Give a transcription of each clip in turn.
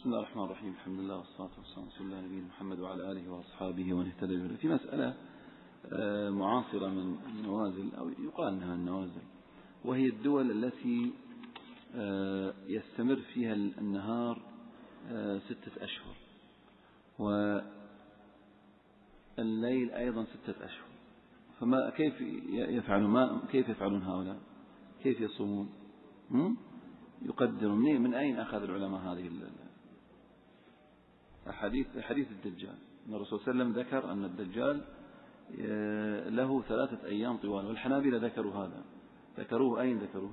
بسم الله الرحمن الرحيم. الحمد لله والصلاة والسلام على رسول الله نبينا محمد وعلى آله وأصحابه ومن اهتدى بهداه. في مسألة معاصرة من النوازل أو يقال أنها النوازل، وهي الدول التي يستمر فيها النهار 6 أشهر والليل أيضا 6 أشهر. فما كيف يفعلون هؤلاء؟ كيف يصومون؟ يقدرون من أين أخذ العلماء هذه حديث الدجال؟ أن الرسول صلى الله عليه وسلم ذكر أن الدجال له 3 أيام طوال، والحنابلة ذكروا هذا. ذكروه أين ذكروه؟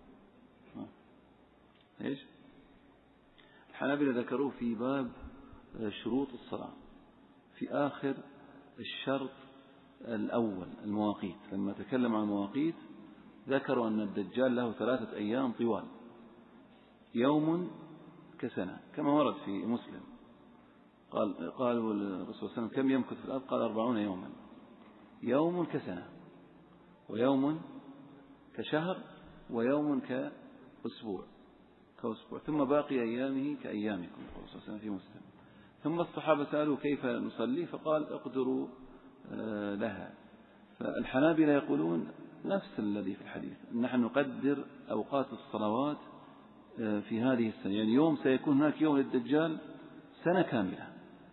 إيش؟ الحنابلة ذكروه في باب شروط الصلاة، في آخر الشرط الأول المواقيت. لما تكلم عن المواقيت ذكروا أن الدجال له 3 أيام طوال، يوم كسنة، كما ورد في مسلم. قالوا الرسول صلى الله عليه وسلم كم يمكث في الأرض؟ قال 40 يوما، يوم كسنة ويوم كشهر ويوم كأسبوع، ثم باقي أيامه كأيامكم، قال الرسول صلى الله عليه وسلم في مسلم. ثم الصحابة سألوا كيف نصلي؟ فقال اقدروا لها. فالحنابلة يقولون نفس الذي في الحديث، نحن نقدر أوقات الصلوات في هذه السنة، يعني يوم سيكون هناك يوم للدجال سنة كاملة،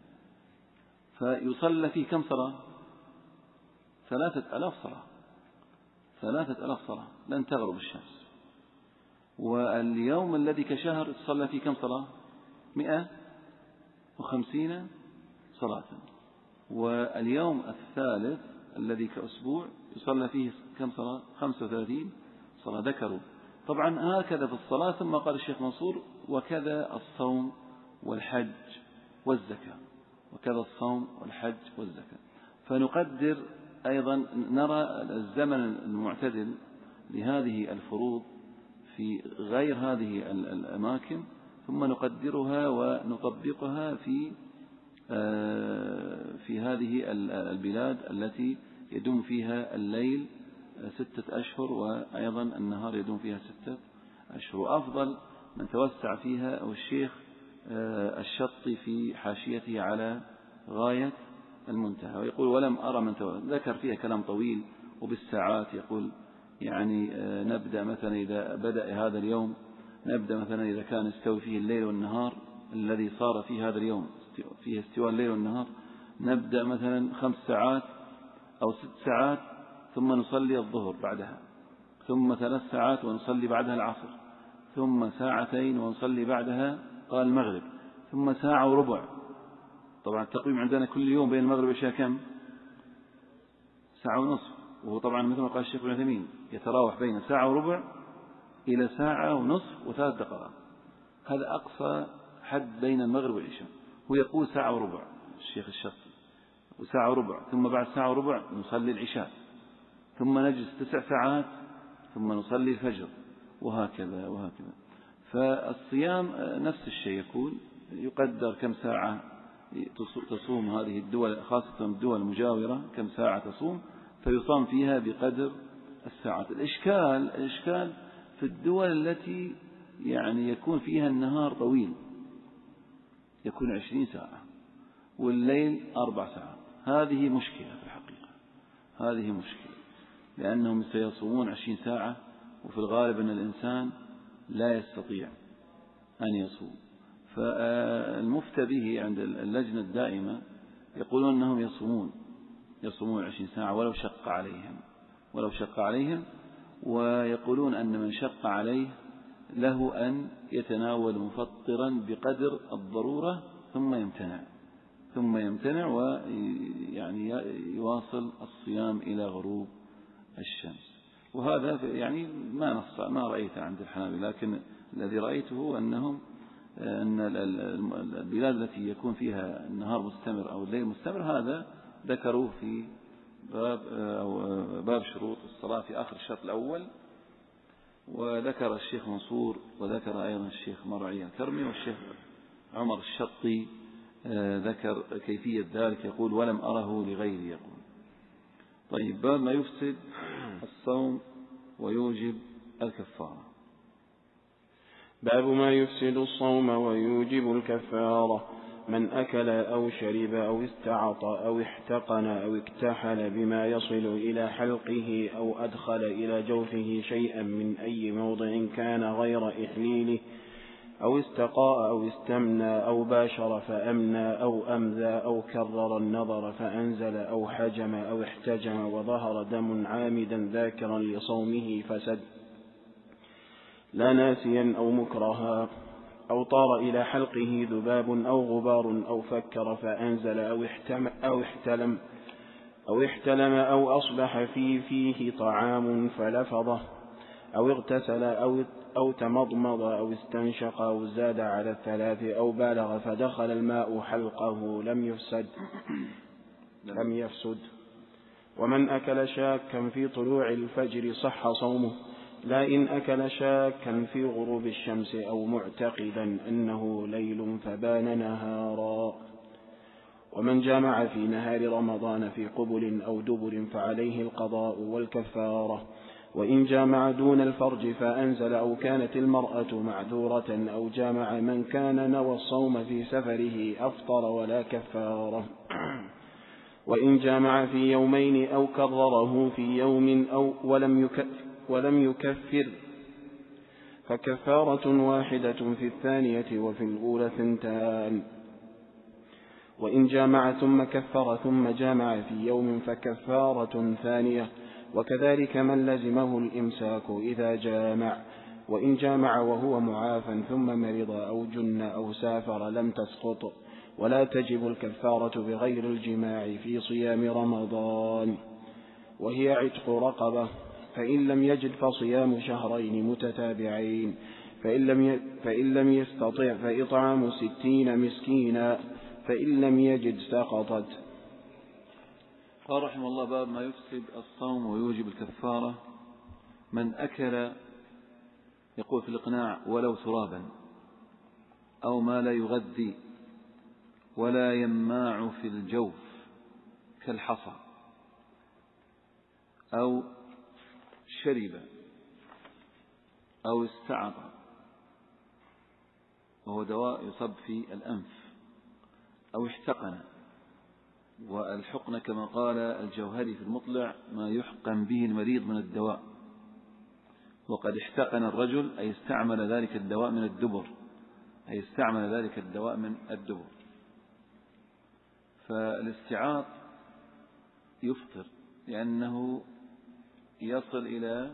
فيصلى فيه كم صلاة؟ 3000 صلاة، 3000 صلاة لن تغرب الشمس. واليوم الذي كشهر صلى فيه كم صلاة؟ 150 صلاة. واليوم الثالث الذي كأسبوع يصلى فيه كم صلاة؟ 35 صلاة. ذكروا طبعا هكذا في الصلاة. ثم قال الشيخ منصور وكذا الصوم والحج والزكاة، وكذا الصوم والحج والزكاة. فنقدر أيضا، نرى الزمن المعتدل لهذه الفروض في غير هذه الأماكن، ثم نقدرها ونطبقها في هذه البلاد التي يدوم فيها الليل 6 أشهر وأيضا النهار يدوم فيها 6 أشهر. وأفضل من توسع فيها أو الشيخ الشطي في حاشيته على غاية المنتهى، ويقول ولم أرى من ذكر فيها كلام طويل وبالساعات. يقول يعني نبدأ مثلا إذا بدأ هذا اليوم، نبدأ مثلا إذا كان يستوي فيه الليل والنهار الذي صار فيه هذا اليوم فيه استواء الليل والنهار، نبدأ مثلا 5 ساعات أو 6 ساعات، ثم نصلي الظهر بعدها، ثم 3 ساعات ونصلي بعدها العصر، ثم 2 ساعتين ونصلي بعدها قال المغرب، ثم 1 ساعة وربع. طبعا التقويم عندنا كل يوم بين المغرب والعشاء كم؟ 1 ساعة ونصف. وهو طبعا مثل ما قال الشيخ ابن عثيمين يتراوح بين 1 ساعة وربع إلى 1 ساعة ونصف و3 دقائق. هذا أقصى حد بين المغرب والعشاء. هو يقول 1 ساعة وربع الشيخ الشطي، و1 ساعة وربع، ثم بعد 1 ساعة وربع نصلي العشاء، ثم نجلس 9 ساعات، ثم نصلي الفجر، وهكذا وهكذا. فالصيام نفس الشيء، يقول يقدر كم ساعة تصوم هذه الدول، خاصة الدول المجاورة كم ساعة تصوم، فيصام فيها بقدر الساعات. الإشكال في الدول التي يعني يكون فيها النهار طويل، يكون 20 ساعة والليل 4 ساعات. هذه مشكلة في الحقيقة، هذه مشكلة، لأنهم سيصومون 20 ساعة، وفي الغالب أن الإنسان لا يستطيع أن يصوم. فالمفتى به عند اللجنة الدائمة يقولون أنهم يصومون 20 ساعة ولو شق عليهم، ويقولون أن من شق عليه له أن يتناول مفطرا بقدر الضرورة ثم يمتنع ويعني يواصل الصيام إلى غروب الشمس. وهذا يعني ما رأيته عند الحنابلة، لكن الذي رأيته أن البلاد التي يكون فيها النهار مستمر أو الليل مستمر هذا ذكروه في باب شروط الصلاة في آخر الشرط الأول. وذكر الشيخ منصور وذكر أيضا الشيخ مرعي الكرمي والشيخ عمر الشطي ذكر كيفية ذلك، يقول ولم أره لغيري. يقول طيب، باب ما يفسد الصوم ويوجب الكفارة. باب ما يفسد الصوم ويوجب الكفارة: من أكل أو شرب أو استعط أو احتقن أو اكتحل بما يصل إلى حلقه أو أدخل إلى جوفه شيئا من أي موضع كان غير إحليله، أو استقاء أو استمنى أو باشر فأمنى أو أمذى أو كرر النظر فأنزل أو حجم أو احتجم وظهر دم عامدا ذاكرا لصومه فسد، لا ناسيا أو مكرها، أو طار إلى حلقه ذباب أو غبار أو فكر فأنزل أو احتلم أو أصبح فيه طعام فلفظه، أو اغتسل أو تمضمض أو استنشق أو زاد على 3 أو بالغ فدخل الماء حلقه لم يفسد. ومن أكل شاكا في طلوع الفجر صح صومه، لا إن أكل شاكا في غروب الشمس أو معتقدا أنه ليل فبان نهارا. ومن جامع في نهار رمضان في قبل أو دبر فعليه القضاء والكفارة. وإن جامع دون الفرج فأنزل أو كانت المرأة معذورة أو جامع من كان نوى الصوم في سفره أفطر ولا كفارة. وإن جامع في يومين أو كرره في يوم ولم يكفر فكفارة واحدة في الثانية وفي الأولى 2. وإن جامع ثم كفر ثم جامع في يوم فكفارة ثانية، وكذلك من لزمه الإمساك إذا جامع. وإن جامع وهو معافى ثم مرض أو جن أو سافر لم تسقط، ولا تجب الكفارة بغير الجماع في صيام رمضان، وهي عتق رقبة، فإن لم يجد فصيام شهرين متتابعين، فإن لم يستطع فإطعام 60 مسكينا، فإن لم يجد سقطت. قال رحمه الله: باب ما يفسد الصوم ويوجب الكفارة. من أكل، يقول في الإقناع، ولو ترابا أو ما لا يغذي ولا يماع في الجوف كالحصى، أو شرب أو استعط وهو دواء يصب في الأنف، أو احتقن، والحقن كما قال الجوهري في المطلع ما يحقن به المريض من الدواء، وقد احتقن الرجل أي استعمل ذلك الدواء من الدبر، فالاستعاط يفطر لأنه يصل إلى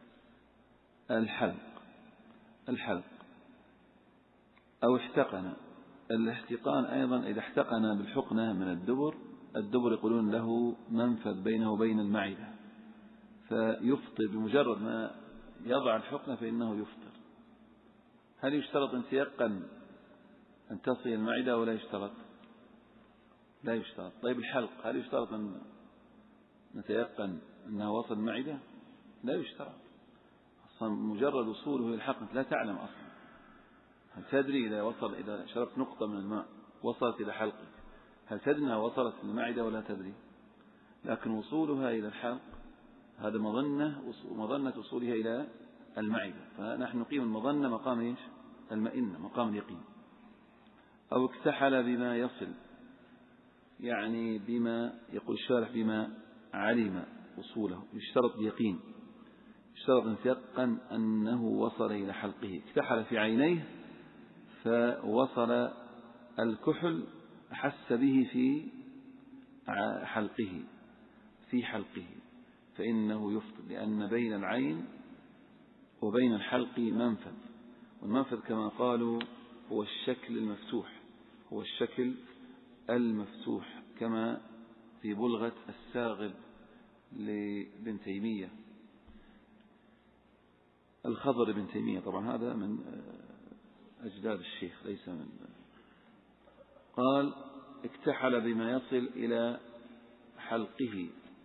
الحلق. أو احتقن، الاحتقان أيضا إذا احتقن بالحقنة من الدبر يقولون له منفذ بينه وبين المعدة، فيفطر بمجرد ما يضع الحقنة فإنه يفطر. هل يشترط أن تيقن أن تصل المعدة ولا يشترط؟ لا يشترط. طيب الحلق، هل يشترط أن نتيقن أنها وصل المعدة؟ لا يشترط. أصلا مجرد وصوله إلى الحلق لا تعلم أصلا. هل تدري إذا شربت نقطة من الماء وصلت إلى حلقك، هل تدري أنها وصلت المعدة ولا تدري؟ لكن وصولها إلى الحلق هذا مظنة وصولها إلى المعدة، فنحن نقيم المظنة مقام إيش؟ المئنة، مقام اليقين. أو اكتحل بما يصل، يعني بما يقول الشارح بما علم وصوله، يشترط بيقين، يشترط أن يتيقن أنه وصل إلى حلقه. اكتحل في عينيه فوصل الكحل، أحس به في حلقه فإنه يفطر، لأن بين العين وبين الحلق منفذ، والمنفذ كما قالوا هو الشكل المفتوح كما في بلغة الساغب لابن تيمية، الخضر بن تيمية، طبعا هذا من أجداد الشيخ ليس من. قال: اكتحل بما يصل إلى حلقه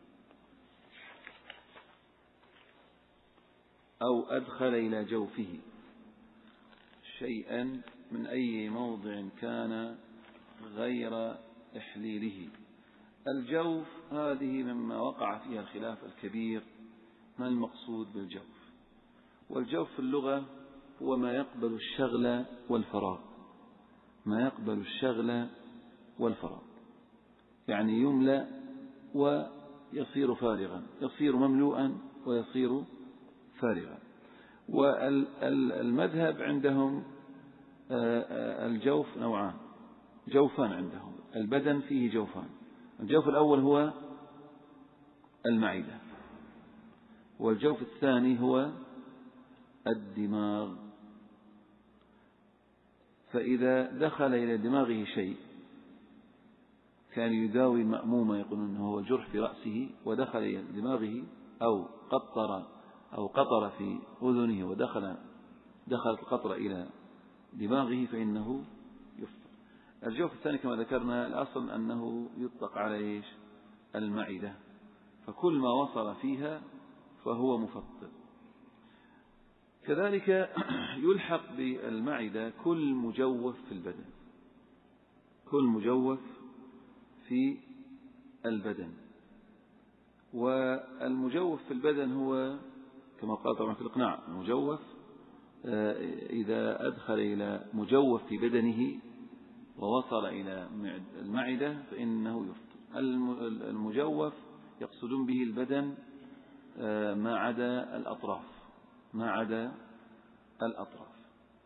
أو أدخل إلى جوفه شيئا من أي موضع كان غير إحليله. الجوف هذه مما وقع فيها الخلاف الكبير، ما المقصود بالجوف؟ والجوف في اللغة هو ما يقبل الشغل والفراغ، ما يقبل الشغل والفراغ، يعني يملأ ويصير فارغا، يصير مملوءا ويصير فارغا. والمذهب عندهم الجوف نوعان، جوفان عندهم، البدن فيه جوفان. الجوف الأول هو المعدة، والجوف الثاني هو الدماغ. فإذا دخل إلى دماغه شيء كان يداوي المأمومة، يقولون أنه هو جرح في رأسه ودخل إلى دماغه، أو قطر في أذنه دخلت القطرة إلى دماغه فإنه يفطر. الجوف الثاني كما ذكرنا الأصل أنه يطلق على المعدة، فكل ما وصل فيها فهو مفطر. كذلك يلحق بالمعدة كل مجوف في البدن، كل مجوف في البدن. والمجوف في البدن هو كما قال طبعا في الإقناع، المجوف إذا أدخل إلى مجوف في بدنه ووصل إلى المعدة فإنه يفطر. المجوف يقصدون به البدن ما عدا الأطراف، ما عدا الأطراف.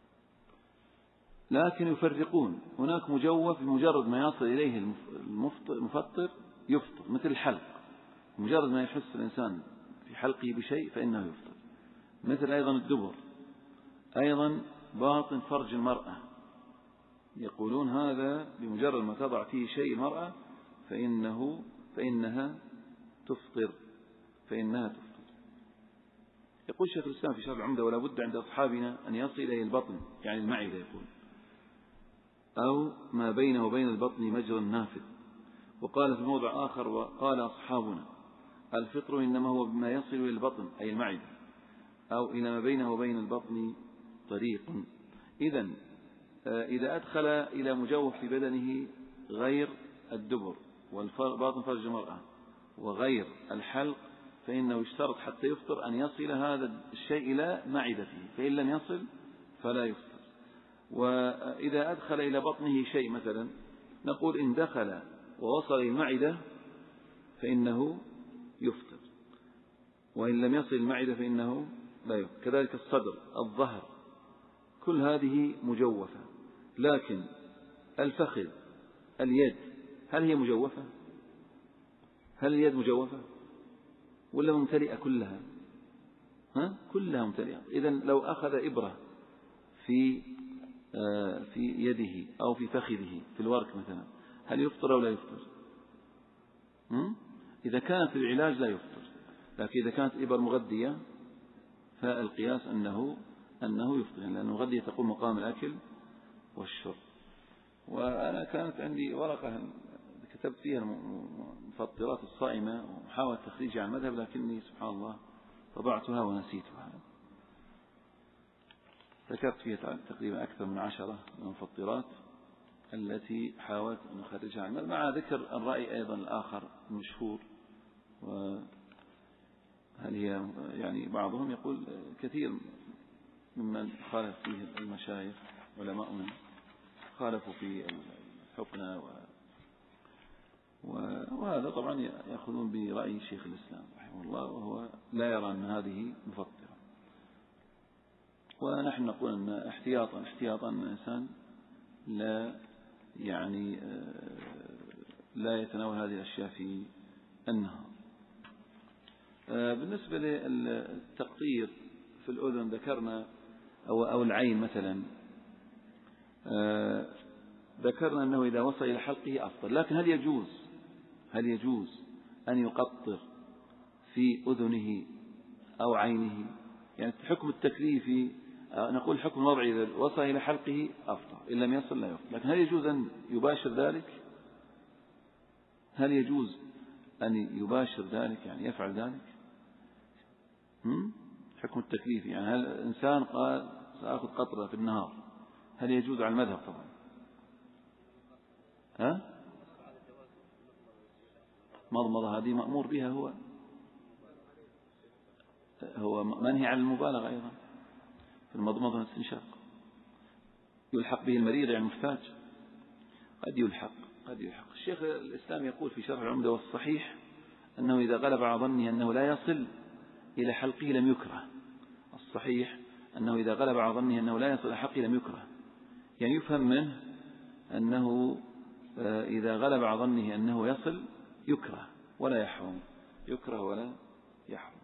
لكن يفرقون، هناك مجوف بمجرد ما يصل إليه المفطر يفطر، مثل الحلق، مجرد ما يحس الإنسان في حلقه بشيء فإنه يفطر. مثل أيضا الدبر، أيضا باطن فرج المرأة، يقولون هذا بمجرد ما تضع فيه شيء المرأة فإنها تفطر. يقول شيخ الإسلام في شرح العمدة: ولا بد عند أصحابنا أن يصل إلى البطن، يعني المعدة، يقول أو ما بينه وبين البطن مجرى نافذ. وقال في موضع آخر: وقال أصحابنا الفطر إنما هو بما يصل إلى البطن أي المعدة، أو إلى ما بينه وبين البطن طريق. إذن إذا أدخل إلى مجوف في بدنه غير الدبر والباطن فرج المرأة وغير الحلق فإنه يشترط حتى يفطر أن يصل هذا الشيء إلى معدته، فإن لم يصل فلا يفطر. وإذا أدخل إلى بطنه شيء مثلا، نقول إن دخل ووصل إلى المعدة فإنه يفطر، وإن لم يصل المعدة فإنه لا يفطر. كذلك الصدر، الظهر، كل هذه مجوفة. لكن الفخذ، اليد، هل هي مجوفة؟ هل اليد مجوفة ولا ممتلئة كلها؟ كلها ممتلئة. إذن لو أخذ إبرة في يده أو في فخذه في الورك مثلا، هل يفطر أو لا يفطر؟ إذا كانت العلاج لا يفطر، لكن إذا كانت إبر مغذية فالقياس أنه يفطر، لأن المغذية تقوم مقام الأكل والشرب. وأنا كانت عندي ورقة كتبت فيها المفطرات الصائمة ومحاولة تخريجها عن المذهب، لكني سبحان الله طبعتها ونسيتها. ذكرت فيها تقريبا أكثر من 10 من المفطرات التي حاولت أن أخرجها عن المذهب، مع ذكر الرأي أيضا الآخر المشهور. وهل هي يعني بعضهم يقول كثير ممن خالف فيه المشايخ علماؤنا خالفوا في الحقنة وهذا طبعا يأخذون برأي شيخ الإسلام رحمه الله، وهو لا يرى أن هذه مفطرة. ونحن نقول أن احتياطا أن الإنسان لا يتناول هذه الأشياء في النهار. بالنسبة للتقطير في الأذن ذكرنا، أو العين مثلا، ذكرنا أنه إذا وصل إلى حلقه أفضل. لكن هل يجوز أن يقطر في أذنه أو عينه؟ يعني الحكم التكليفي نقول الحكم الوضعي إذا وصل إلى حلقه أفضل، إن لم يصل لا يفضل. لكن هل يجوز أن يباشر ذلك؟ هل يجوز أن يباشر ذلك، يعني يفعل ذلك؟ حكم التكليفي، يعني هل الإنسان قال سأخذ قطرة في النهار، هل يجوز على المذهب طبعا؟ مضمضة هذه مأمور بها، هو منهي عن المبالغة أيضا. في المضمضة والاستنشاق. يلحق به المريض يعني المحتاج، قد يلحق. الشيخ الإسلام يقول في شرح العمدة والصحيح أنه إذا غلب على ظنه أنه لا يصل إلى حلقه لم يكره. الصحيح أنه إذا غلب على ظنه أنه لا يصل إلى حلقه لم يكره، يعني يفهم منه أنه إذا غلب على ظنه أنه يصل يكره ولا يحرم، يكره ولا يحرم.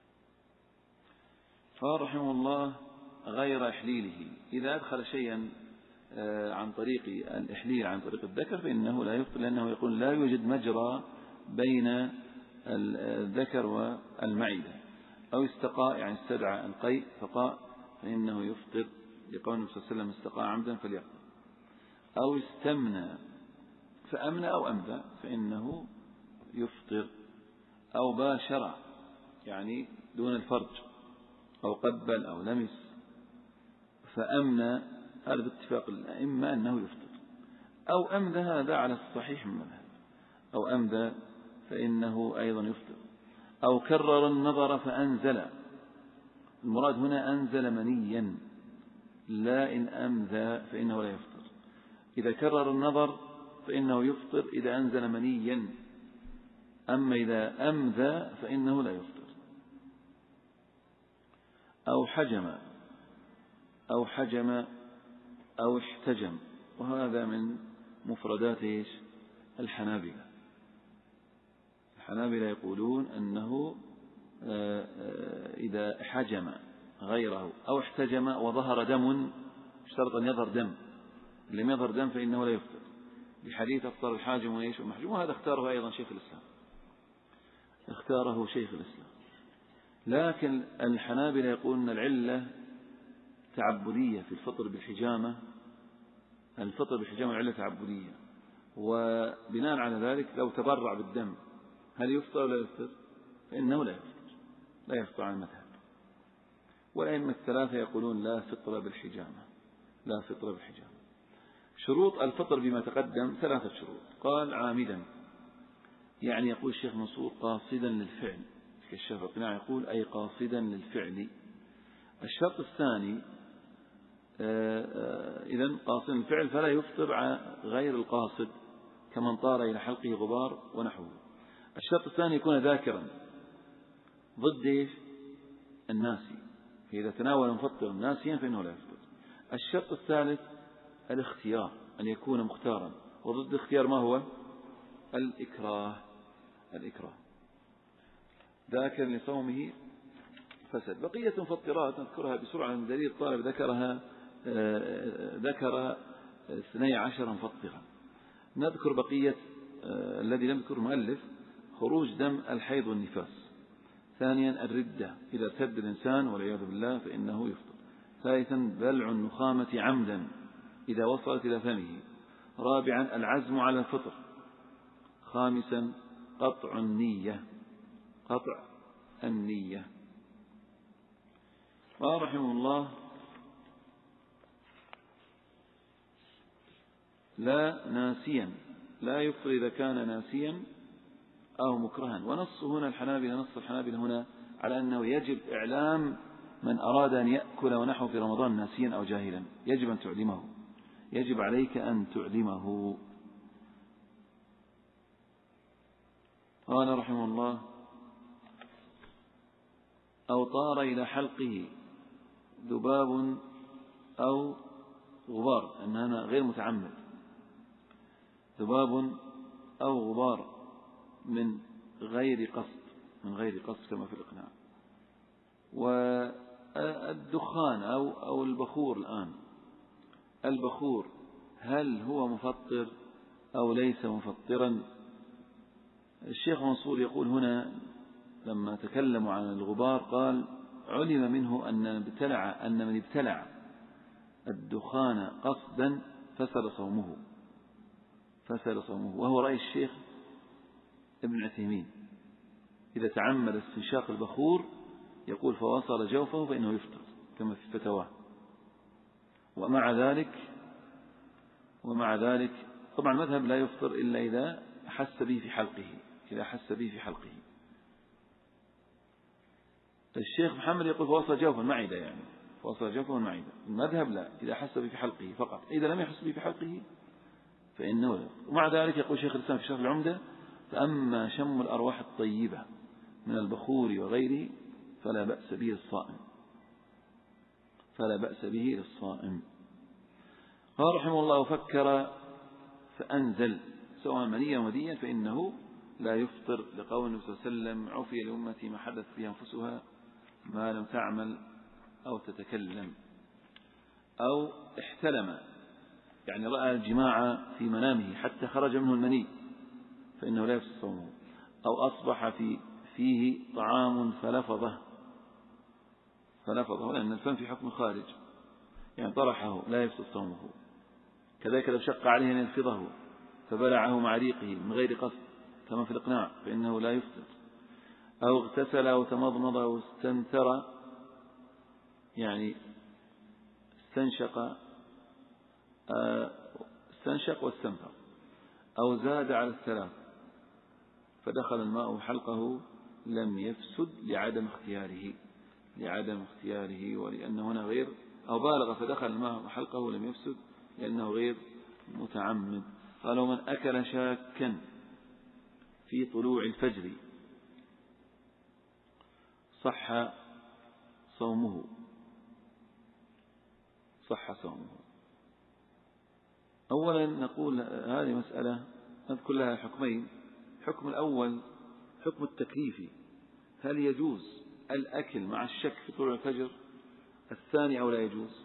قال رحمه الله غير إحليله، إذا أدخل شيئا عن طريق الإحليل عن طريق الذكر فإنه لا يفطر، لأنه يقول لا يوجد مجرى بين الذكر والمعدة. أو استقاء يعني استدعى القيء فقاء فإنه يفطر، لقول النبي صلى الله عليه وسلم استقاء عمدا فليفطر. أو استمنى فأمنى أو أمذى فإنه يفطر. أو باشر يعني دون الفرج، أو قبل أو لمس فأمنى، هذا باتفاق الأئمة أنه يفطر. أو أمذى، هذا على الصحيح من المذهب، أو أمذى فإنه أيضا يفطر. أو كرر النظر فأنزل، المراد هنا أنزل منيا، لا إن أمذى فإنه لا يفطر. إذا كرر النظر فإنه يفطر إذا أنزل منيا، أما إذا أمذى فإنه لا يفطر. أو حجم أو احتجم، وهذا من مفردات الحنابلة. الحنابلة يقولون أنه إذا حجم غيره أو احتجم وظهر دم، اشترط أن يظهر دم، لم يظهر دم فإنه لا يفطر، بحديث أفطر الحاجم وإيش والمحجوم. وهذا اختاره أيضا شيخ الإسلام. لكن الحنابلة يقولون العلة تعبدية في الفطر بالحجامة، العلة تعبدية، وبناء على ذلك لو تبرع بالدم هل يفطر ولا يفطر؟ فإنه لا يفطر على المذهب. والأئمة الثلاثة يقولون لا فطر بالحجامة. شروط الفطر بما تقدم 3 شروط. قال عامدا، يعني يقول الشيخ منصور قاصدا للفعل، كالشيخ القناع يقول أي قاصدا للفعل. الشرط الثاني إذن قاصدا للفعل فلا يفطر غير القاصد كمن طار إلى حلقه غبار ونحوه. الشرط الثاني يكون ذاكرا ضد الناسي، فإذا تناول مفطر ناسيا فإنه لا يفطر. الشرط الثالث الاختيار، أن يكون مختارا، وضد الاختيار ما هو؟ الإكراه. ذاكر لصومه فسد. بقية مفطرات نذكرها بسرعة من دليل الطالب ذكر 12 مفطرا. نذكر بقية الذي لم يذكر المؤلف: خروج دم الحيض والنفاس. ثانيا الردة، إذا ارتد الإنسان والعياذ بالله فإنه يفطر. ثالثا بلع النخامة عمدا إذا وصلت إلى فمه. رابعا العزم على الفطر. خامسا قطع النية. قال رحمه الله: لا يفطر إذا كان ناسيا أو مكرها. ونص الحنابلة هنا على أنه يجب إعلام من أراد أن يأكل ونحو في رمضان ناسيا أو جاهلا، يجب عليك أن تعلمه. قال رحمه الله: أو طار إلى حلقه ذباب أو غبار، أن هذا غير متعمد، ذباب أو غبار من غير قصد كما في الإقناع. والدخان أو البخور. الآن البخور هل هو مفطر أو ليس مفطرا؟ الشيخ منصور يقول هنا لما تكلموا عن الغبار قال: علم منه أن من ابتلع الدخان قصدا فسد صومه، وهو رأي الشيخ ابن عثيمين. إذا تعمد استنشاق البخور يقول فوصل جوفه فإنه يفطر كما في الفتوى. ومع ذلك طبعا المذهب لا يفطر إلا إذا حس به في حلقه. الشيخ محمد يقول فوصل جوف المعدة، يعني فوصل جوفه المعدة. المذهب لا، إذا حس به في حلقه فقط، إذا لم يحس به في حلقه فإنه لا. ومع ذلك يقول شيخ الإسلام في شرح العمدة: فأما شم الأرواح الطيبة من البخور وغيره فلا بأس به للصائم، فلا بأس به للصائم. قال رحمه الله: فكر فأنزل سواء منيا ومديا فإنه لا يفطر، لقول النبي صلى الله عليه وسلم: عفي لأمتي ما حدث فيها أنفسها ما لم تعمل أو تتكلم. أو احتلم، يعني رأى الجماع في منامه حتى خرج منه المني فإنه لا يفسد صومه. أو أصبح فيه طعام فلفظه، لأن الفم في حكم خارج، يعني طرحه لا يفسد صومه. كذلك لو شق عليه أن يلفظه فبلعه مع ريقه من غير قصد كما في الإقناع فإنه لا يفطر. أو اغتسل أو تمضمض أو استنثر، يعني استنشق واستنثر، أو زاد على الثلاث فدخل الماء حلقه لم يفسد لعدم اختياره، ولأنه هنا غير، أو بالغ فدخل الماء حلقه لم يفسد لأنه غير متعمد. قالوا: من أكل شاكا في طلوع الفجر صح صومه. أولا نقول هذه مسألة نذكر لها حكمين. الحكم الأول حكم التكليفي: هل يجوز الأكل مع الشك في طلوع الفجر؟ الثاني: أو لا يجوز؟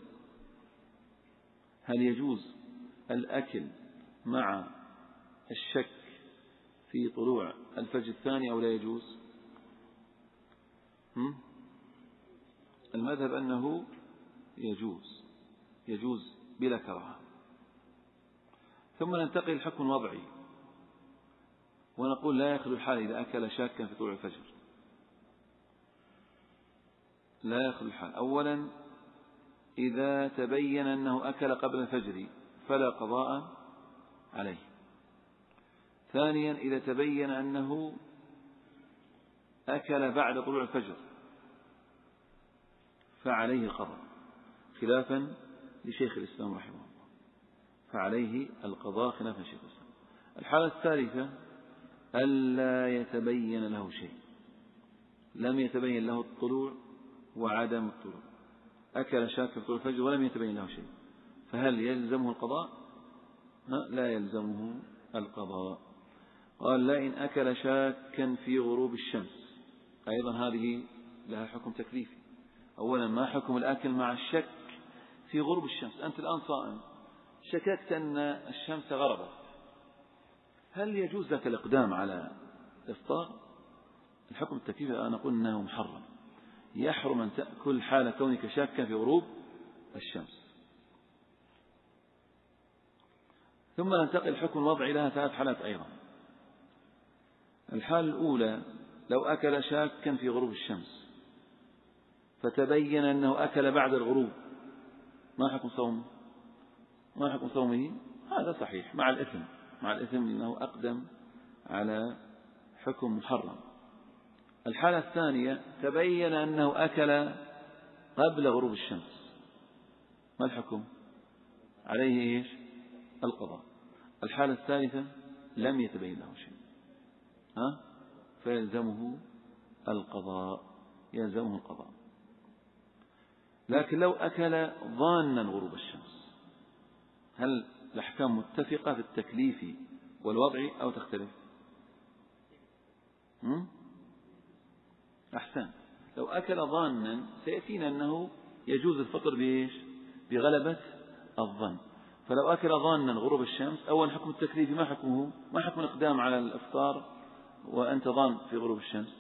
هل يجوز الأكل مع الشك في طلوع الفجر الثاني أو لا يجوز؟ المذهب أنه يجوز بلا كراهة. ثم ننتقل للحكم الوضعي ونقول: لا يخلو الحال إذا أكل شاكا في طلوع الفجر، لا يخلو الحال. أولا: إذا تبين أنه أكل قبل الفجر فلا قضاء عليه. ثانيا: إذا تبين أنه أكل بعد طلوع الفجر فعليه القضاء، خلافا لشيخ الإسلام رحمه الله، فعليه القضاء خلافا لشيخ الإسلام. الحالة الثالثة: ألا يتبين له شيء، لم يتبين له الطلوع وعدم الطلوع، أكل شاكا في طلوع الفجر ولم يتبين له شيء، فهل يلزمه القضاء؟ لا يلزمه القضاء. قال: لا إن أكل شاكا في غروب الشمس، أيضا هذه لها حكم تكليفي. أولا: ما حكم الأكل مع الشك في غروب الشمس؟ أنت الآن صائم، شككت أن الشمس غربت، هل يجوز لك الإقدام على الإفطار؟ الحكم التكليفي نقول أنه محرم، يحرم أن تأكل حال كونك شاكا في غروب الشمس. ثم ننتقل الحكم الوضعي، لها 3 حالات أيضا. الحالة الأولى: لو أكل شاكا في غروب الشمس فتبين أنه أكل بعد الغروب، ما حكم صومه؟ هذا صحيح مع الإثم لأنه أقدم على حكم محرم. الحالة الثانية: تبين أنه أكل قبل غروب الشمس، ما الحكم؟ عليه القضاء. الحالة الثالثة: لم يتبين له شيء، فيلزمه القضاء، لكن لو أكل ظانا غروب الشمس، هل الأحكام متفقة في التكليف والوضع أو تختلف؟ أحسن. لو أكل ظانا سيأتينا أنه يجوز الفطر بغلبة الظن. فلو أكل ظانا غروب الشمس، أول حكم التكليف ما حكمه؟ ما حكم الإقدام على الإفطار وأنت ظان في غروب الشمس؟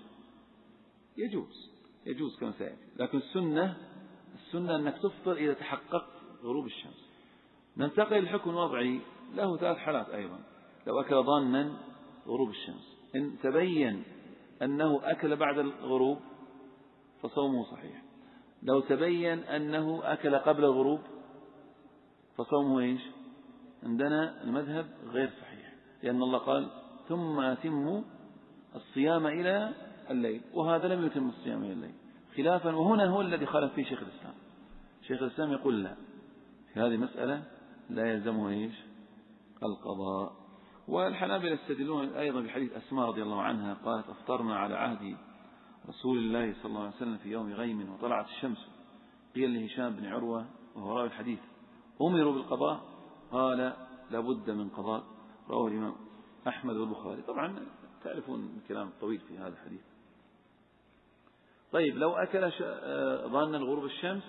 يجوز كما سيأتي، لكن السنة أنك تفطر إذا تحققت غروب الشمس. ننتقل للحكم الوضعي، له 3 حالات أيضا. لو أكل ظانا غروب الشمس، إن تبين أنه أكل بعد الغروب فصومه صحيح. لو تبين أنه أكل قبل الغروب فصومه عندنا المذهب غير صحيح، لأن الله قال: ثم أتموا الصيام إلى الليل، وهذا لم يتم الصيام إلى الليل خلافا، وهنا هو الذي خالف فيه شيخ الإسلام. شيخ الإسلام يقول لا، في هذه المسألة لا يلزمه إيش؟ القضاء. والحنابلة يستدلون أيضا بحديث أسماء رضي الله عنها قالت أفطرنا على عهد رسول الله صلى الله عليه وسلم في يوم غيم وطلعت الشمس، قيل لهشام بن عروة وهو راوي الحديث أمروا بالقضاء؟ قال لابد من قضاء، رواه الإمام أحمد والبخاري. طبعا تعرفون الكلام الطويل في هذا الحديث. طيب لو أكل ظانا غروب الشمس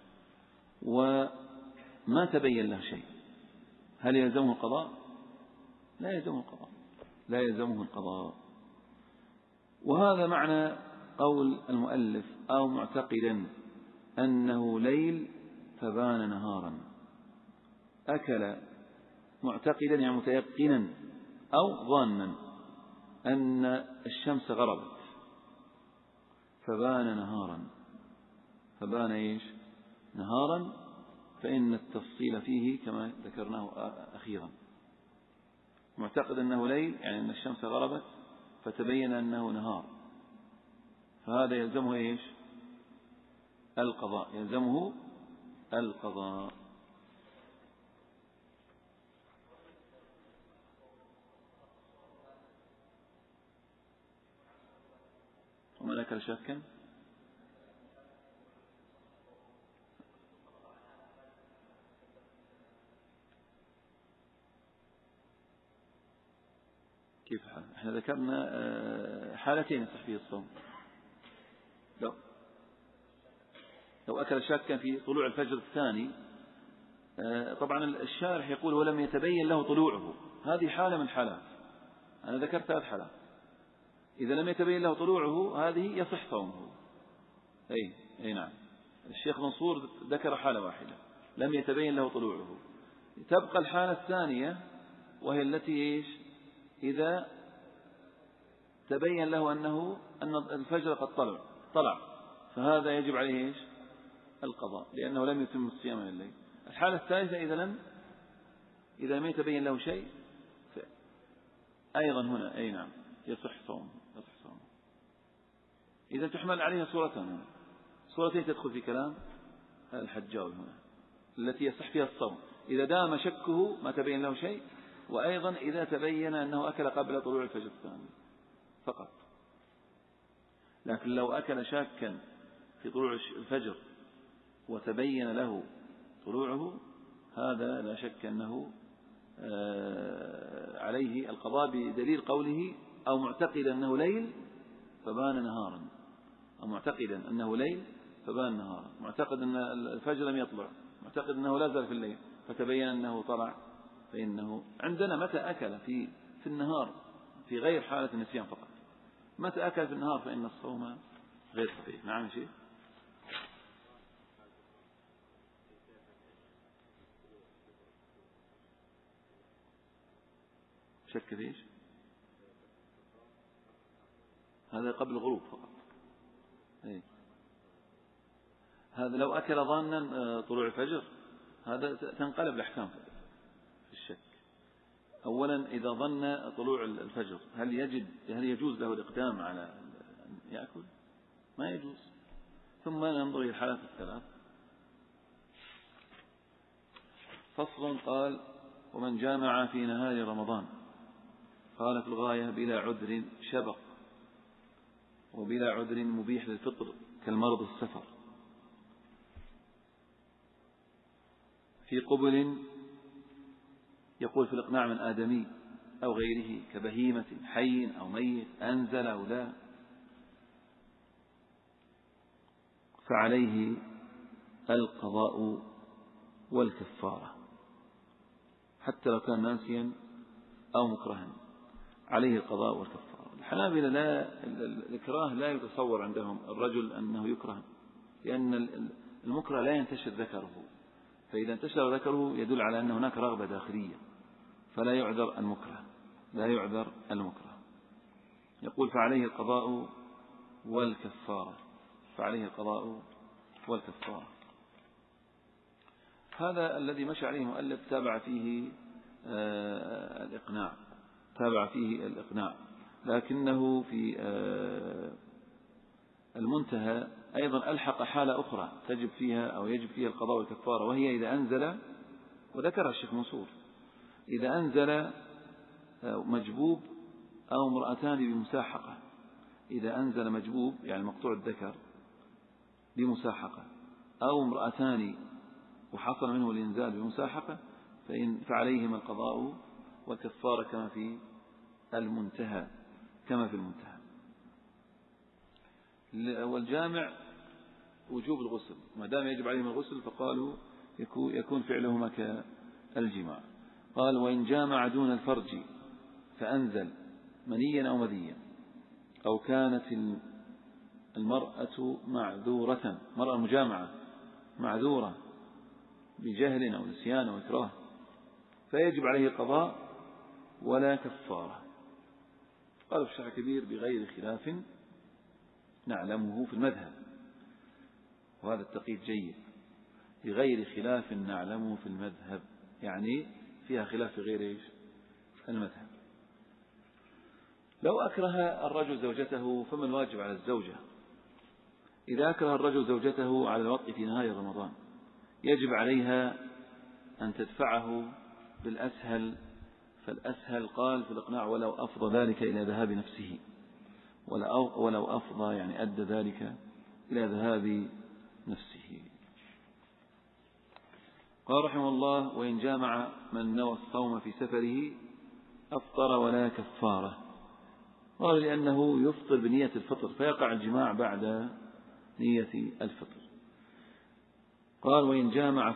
وما تبين له شيء، هل يلزمه القضاء؟ لا يلزمه القضاء، لا يلزمه القضاء. وهذا معنى قول المؤلف أو معتقدا أنه ليل فبان نهارا. أكل معتقدا يعني متيقنا أو ظانا أن الشمس غربت فبان نهارا، فبان إيش؟ نهارا، فإن التفصيل فيه كما ذكرناه أخيرا. معتقد أنه ليل يعني أن الشمس غربت فتبين أنه نهار، فهذا يلزمه إيش؟ القضاء، يلزمه القضاء. ومن أكل شاكا كيف حال؟ احنا ذكرنا حالتين يصح فيه الصوم. لو أكل شاكا في طلوع الفجر الثاني، طبعا الشارح يقول ولم يتبين له طلوعه، هذه حالة من حالات، أنا ذكرت 3 حالات. إذا لم يتبين له طلوعه هذه يصح صومه. أي نعم، الشيخ منصور ذكر حالة واحدة لم يتبين له طلوعه. تبقى الحالة الثانية وهي التي إيش؟ إذا تبين له أن الفجر قد طلع، فهذا يجب عليه إيش؟ القضاء، لأنه لم يتم الصيام من الليل. الحالة الثالثة إذا لم يتبين له شيء أيضا هنا أي نعم يصح صومه. إذا تحمل عليها صورتين تدخل في كلام الحجاوي هنا التي يصح فيها الصوم، إذا دام شكه ما تبين له شيء، وأيضا إذا تبين أنه أكل قبل طلوع الفجر الثاني فقط. لكن لو أكل شاكا في طلوع الفجر وتبين له طلوعه، هذا لا شك أنه عليه القضاء بدليل قوله أو معتقدا أنه ليل فبان نهارا، أو معتقدا أنه ليل فبان نهارا، معتقد أن الفجر لم يطلع، معتقد أنه لا زال في الليل فتبين أنه طلع، فإنه عندنا متى أكل في النهار في غير حالة النسيان فقط، متى أكل في النهار فإن الصوم غير صحيح. نعم شيء شك فيش، هذا قبل الغروب فقط. هذا لو أكل ظانا طلوع الفجر هذا تنقلب الأحكام في الشك. أولا إذا ظن طلوع الفجر هل يجوز له الإقدام على أن يأكل؟ ما يجوز. ثم ننظر إلى الحالات الثلاث. فصل قال ومن جامع في نهار رمضان قال في الغاية بلا عذر شبق وبلا عذر مبيح للفطر كالمرض السفر في قبل يقول في الإقناع من آدمي أو غيره كبهيمة حي أو ميت أنزل أو لا، فعليه القضاء والكفارة حتى لو كان ناسيا أو مكرها، عليه القضاء والكفارة. الحنابلة الإكراه لا يتصور عندهم الرجل أنه يكره، لأن المكره لا ينتشر ذكره، فإذا انتشر ذكره يدل على أن هناك رغبة داخلية، فلا يعذر المكره، لا يعذر المكره. يقول فعليه القضاء والكفارة، فعليه القضاء والكفارة. هذا الذي مشى عليه المؤلف تابع فيه الإقناع، لكنه في المنتهى أيضا ألحق حالة أخرى تجب فيها أو يجب فيها القضاء والكفارة، وهي إذا أنزل، وذكرها الشيخ منصور، إذا أنزل مجبوب أو امرأتان بمساحقة. إذا أنزل مجبوب يعني مقطوع الذكر بمساحقة أو امرأتان وحصل منه الإنزال بمساحقة فعليهما القضاء والكفارة كما في المنتهى. والجامع وجوب الغسل، ما دام يجب عليهم الغسل فقالوا يكون فعلهما كالجماع. قال وإن جامع دون الفرج فأنزل منيا أو مذيا، أو كانت المرأة معذورة، مرأة مجامعة معذورة بجهل أو نسيان أو إكراه، فيجب عليه القضاء ولا كفارة. قال في الشرح الكبير بغير خلاف نعلمه في المذهب، وهذا التقييد جيد، بغير خلاف نعلمه في المذهب، يعني فيها خلاف في غير المذهب. لو أكره الرجل زوجته فما الواجب على الزوجة؟ إذا أكره الرجل زوجته على الوطء في نهاية رمضان يجب عليها أن تدفعه بالأسهل، فالأسهل قال في الإقناع ولو أفضى ذلك إلى ذهاب نفسه، ولو أفضى يعني أدى ذلك إلى ذهاب نفسه. قال رحمه الله وإن جامع من نوى الصوم في سفره أفطر ولا كفارة. قال لأنه يفطر بنية الفطر فيقع الجماع بعد نية الفطر. قال وإن جامع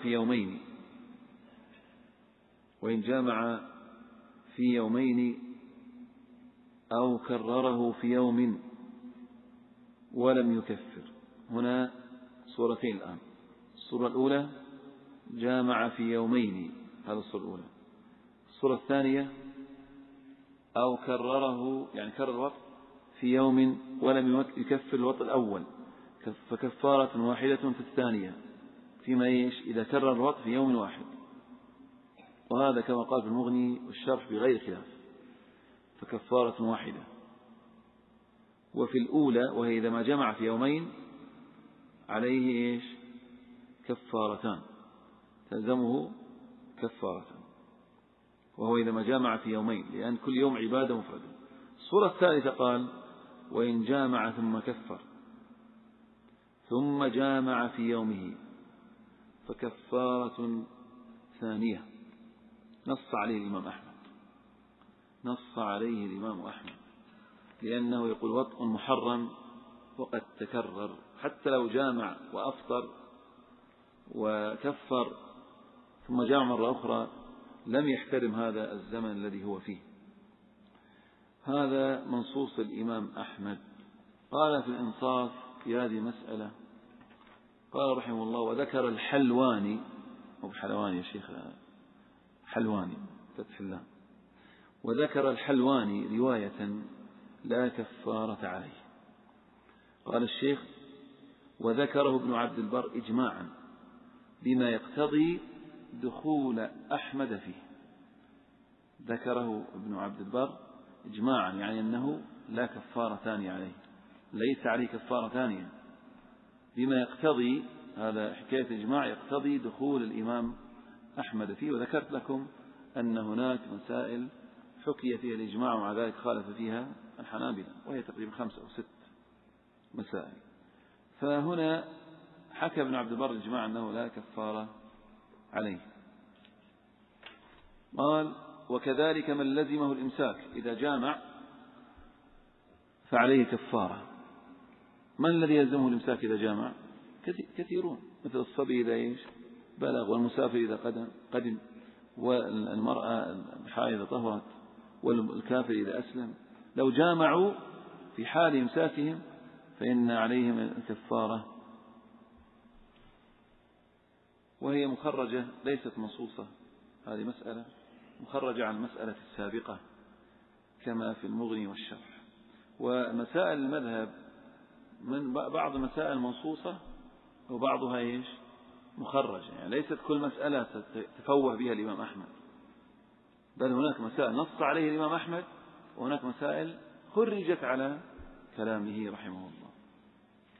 في يومين أو كرره في يوم ولم يكفر. هنا صورتين الآن. الصورة الأولى جامع في يومين، هذا الصورة الأولى. الصورة الثانية أو كرره يعني كرر الوطء في يوم ولم يكفر الوطء الأول، فكفارة واحدة في الثانية فيما إذا كرر الوطء في يوم واحد، وهذا كما قال في المغني والشرح بغير خلاف، فكفارة واحدة. وفي الأولى وهي إذا ما جمع في يومين عليه كفارتان، تلزمه كفارة، وهو إذا ما جامع في يومين، لأن كل يوم عبادة مفردة. الصورة الثالثة قال وإن جامع ثم كفر ثم جامع في يومه فكفارة ثانية، نص عليه الإمام أحمد لأنه يقول وطء محرم وقد تكرر، حتى لو جامع وأفطر وكفر ثم جامع مرة أخرى لم يحترم هذا الزمن الذي هو فيه. هذا منصوص الإمام أحمد. قال في الإنصاف في هذه المسألة قال رحمه الله وذكر الحلواني، أو حلواني يا شيخ، حلواني فتح الله، وذكر الحلواني رواية لا كفارة عليه. قال الشيخ وذكره ابن عبد البر إجماعا بما يقتضي دخول أحمد فيه. ذكره ابن عبد البر إجماعا يعني أنه لا كفارة ثانية عليه، ليس عليه كفارة ثانية، بما يقتضي، هذا حكاية الإجماع يقتضي دخول الإمام أحمد فيه. وذكرت لكم أن هناك مسائل حكي فيها الإجماع ومع ذلك خالف فيها الحنابلة، وهي تقريبا 5 أو 6 مسائل. فهنا حكى ابن عبد البر الإجماع أنه لا كفارة عليه. قال وكذلك من لزمه الإمساك إذا جامع فعليه كفارة. من الذي يلزمه الإمساك إذا جامع؟ كثيرون، مثل الصبي إذا بلغ، والمسافر إذا قدم، والمرأة الحائض إذا طهرت، والكافر إذا أسلم. لو جامعوا في حال إمساكهم فإن عليهم الكفارة، وهي مخرجة ليست منصوصة. هذه مسألة مخرجة عن المسألة السابقة كما في المغني والشرح. ومسائل المذهب من بعض مسائل منصوصة وبعضها مخرجة، يعني ليست كل مسألة تفوه بها الإمام أحمد، بل هناك مسائل نص عليه الإمام أحمد، وهناك مسائل خرجت على كلامه رحمه الله.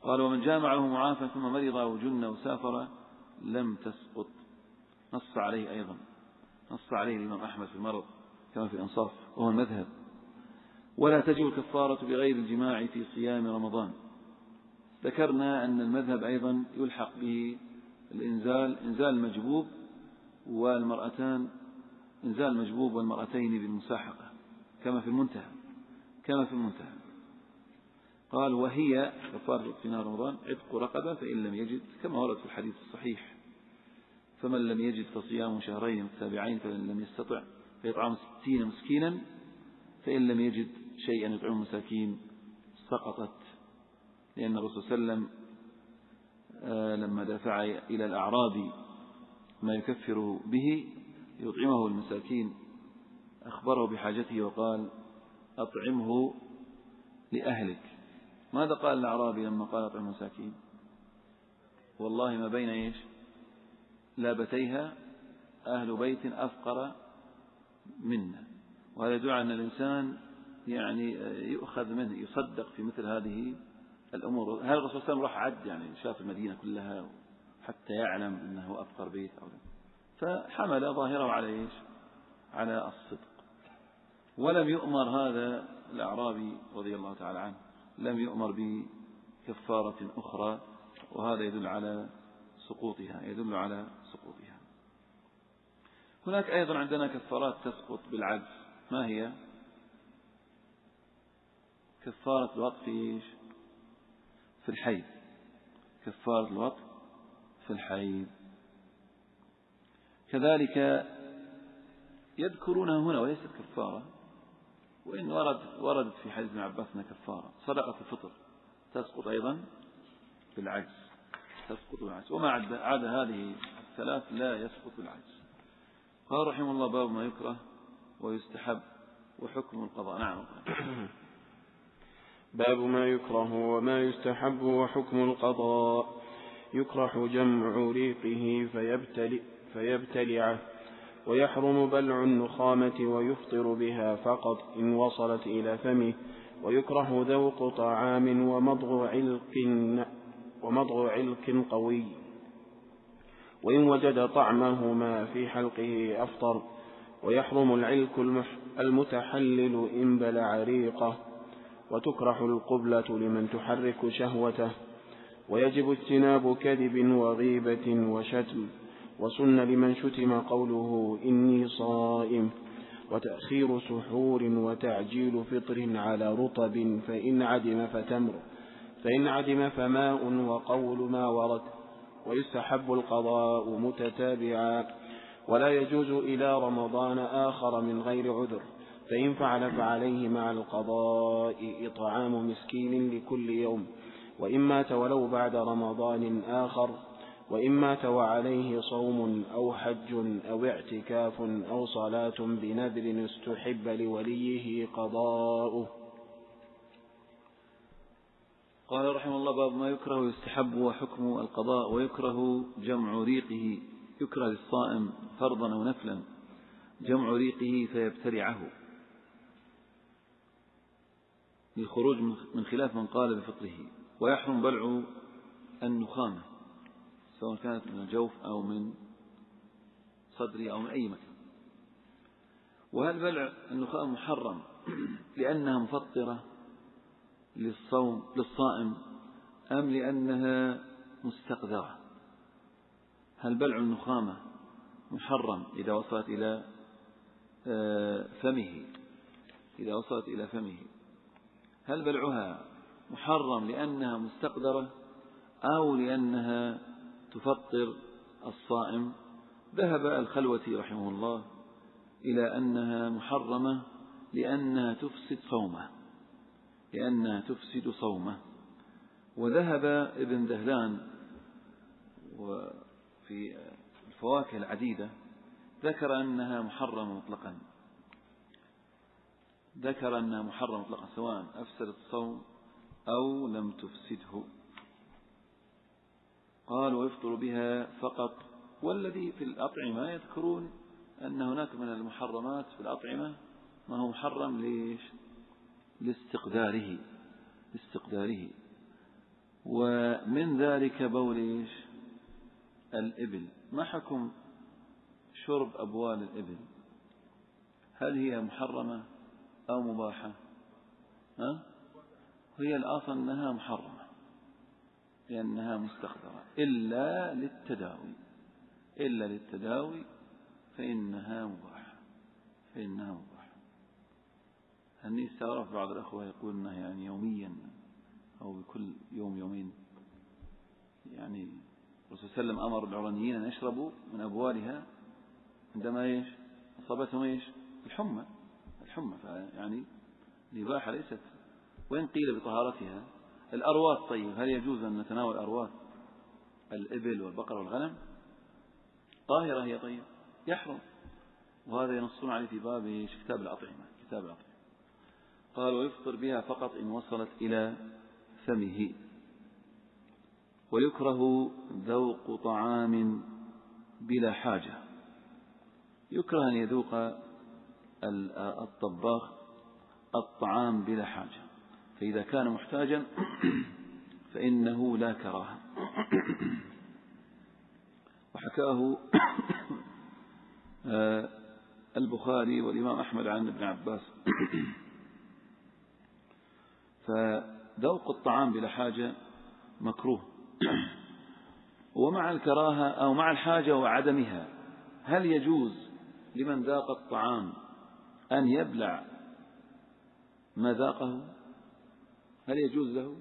قال ومن جامعه معافى ثم مرض أو جن أو سافر لم تسقط. نص عليه أيضا، نص عليه الإمام أحمد في المرض كما في الإنصاف وهو المذهب. ولا تجب الكفارة بغير الجماع في صيام رمضان. ذكرنا أن المذهب أيضا يلحق به الإنزال، إنزال المجبوب والمرأتان، إنزال المجبوب والمرأتين بالمساحقة كما في المنتهى، كما في المنتهى. قال وهي كفارة في نهار رمضان عتق رقبة فإن لم يجد، كما ورد في الحديث الصحيح فمن لم يجد فصيام شهرين متتابعين فإن لم يستطع فيطعم 60 مسكينا فإن لم يجد شيئا يطعم مساكين سقطت. لأن الرسول صلى الله عليه وسلم لما دفع إلى الأعرابي ما يكفر به يطعمه المساكين أخبره بحاجته وقال أطعمه لأهلك. ماذا قال الأعرابي لما قال أطعم المساكين؟ والله ما بين إيش لابتيها أهل بيت أفقر منا. وهذا يدل أن الإنسان يعني يؤخذ منه، يصدق في مثل هذه الأمور. هل الرسول صلى الله عليه وسلم راح عد يعني شاف المدينة كلها حتى يعلم أنه أفقر بيت أو لا؟ فحمل ظاهره على إيش؟ على الصدق. ولم يؤمر هذا الأعرابي رضي الله تعالى عنه، لم يؤمر بكفارة أخرى، وهذا يدل على سقوطها، يدل على سقوطها. هناك أيضا عندنا كفارات تسقط بالعجز. ما هي؟ كفارة الوطء في الحيض، كفارة الوطء في الحيض كذلك يذكرونها هنا وليست كفارة، وإن وردت في حديث ابن عباس أنها كفارة. صدقة الفطر تسقط أيضا بالعجز، تسقط بالعجز، وما عدا هذه الثلاث لا يسقط بالعجز. قال رحمه الله باب ما يكره ويستحب وحكم القضاء. نعم. باب ما يكره وما يستحب وحكم القضاء. يكره جمع ريقه فيبتلعه، ويحرم بلع النخامة ويفطر بها فقط إن وصلت إلى فمه، ويكره ذوق طعام ومضغ علق قوي، وإن وجد طعمهما في حلقه أفطر، ويحرم العلك المتحلل إن بلع ريقه، وتكره القبلة لمن تحرك شهوته، ويجب اجتناب كذب وغيبة وشتم، وسن لمن شتم قوله إني صائم، وتأخير سحور وتعجيل فطر على رطب، فإن عدم فتمر، فإن عدم فماء، وقول ما ورد. ويستحب القضاء متتابعا، ولا يجوز إلى رمضان آخر من غير عذر، فإن فعل فعليه مع القضاء إطعام مسكين لكل يوم، وإن مات ولو بعد رمضان آخر، وإن مات وعليه صوم أو حج أو اعتكاف أو صلاة بنذر استحب لوليه قضاؤه. قال رحمه الله باب ما يكره ويستحب وحكم القضاء. ويكره جمع ريقه، يكره للصائم فرضا أو نفلا جمع ريقه فيبتلعه للخروج من خلاف من قال بفطره. ويحرم بلع النخامة سواء كانت من الجوف أو من صدري أو من أي مكان. وهل بلع النخامة محرم لأنها مفطرة للصائم أم لأنها مستقذرة؟ هل بلع النخامة محرم إذا وصلت إلى فمه، إذا وصلت إلى فمه؟ هل بلعها محرم لأنها مستقذرة أو لأنها تفطر الصائم؟ ذهب الخلوتي رحمه الله إلى أنها محرمة لأنها تفسد صومه، لأنها تفسد صومه. وذهب ابن ذهلان وفي الفواكه العديدة ذكر أنها محرمة مطلقا، ذكر أنها محرمة مطلقا سواء أفسدت الصوم أو لم تفسده. قال ويفطر بها فقط. والذي في الأطعمة يذكرون أن هناك من المحرمات في الأطعمة ما هو محرم ليش؟ لاستقداره، ومن ذلك بول الإبل. ما حكم شرب أبوال الإبل؟ هل هي محرمة أو مباحة؟ هي الأصل أنها محرمة لأنها مستقذرة إلا للتداوي فإنها مباحة. هني استغرب بعض الأخوة يقول أنها يعني يوميا أو بكل يوم يومين. يعني الرسول صلى الله عليه وسلم أمر العرانيين أن يشربوا من أبوالها عندما أصابتهم الحمى. فيعني الإباحة ليست. وإن قيل بطهارتها. الأرواث طيب، هل يجوز أن نتناول أرواث الإبل والبقر والغنم؟ طاهرة هي طيب، يحرم. وهذا ينصون عليه في باب كتاب الأطعمة. قال ويفطر بها فقط إن وصلت إلى فمه. ويكره ذوق طعام بلا حاجة. يكره أن يذوق الطباخ الطعام بلا حاجة، فإذا كان محتاجا فإنه لا كراهة. وحكاه البخاري والإمام أحمد عن ابن عباس. فذوق الطعام بلا حاجة مكروه. ومع الكراهة أو مع الحاجة وعدمها، هل يجوز لمن ذاق الطعام أن يبلع ما ذاقه؟ هل يجوز له؟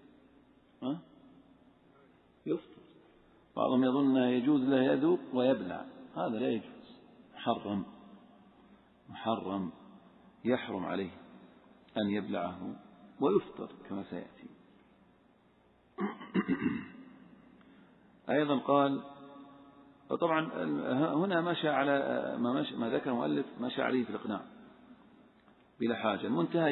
يفطر. بعضهم يظن يجوز له يذوق ويبلع، هذا لا يجوز، محرم، يحرم عليه أن يبلعه ويفطر كما سيأتي. أيضا قال، وطبعا هنا مشى على ما ذكر المؤلف، مشى عليه في الإقناع بلا حاجة. المنتهى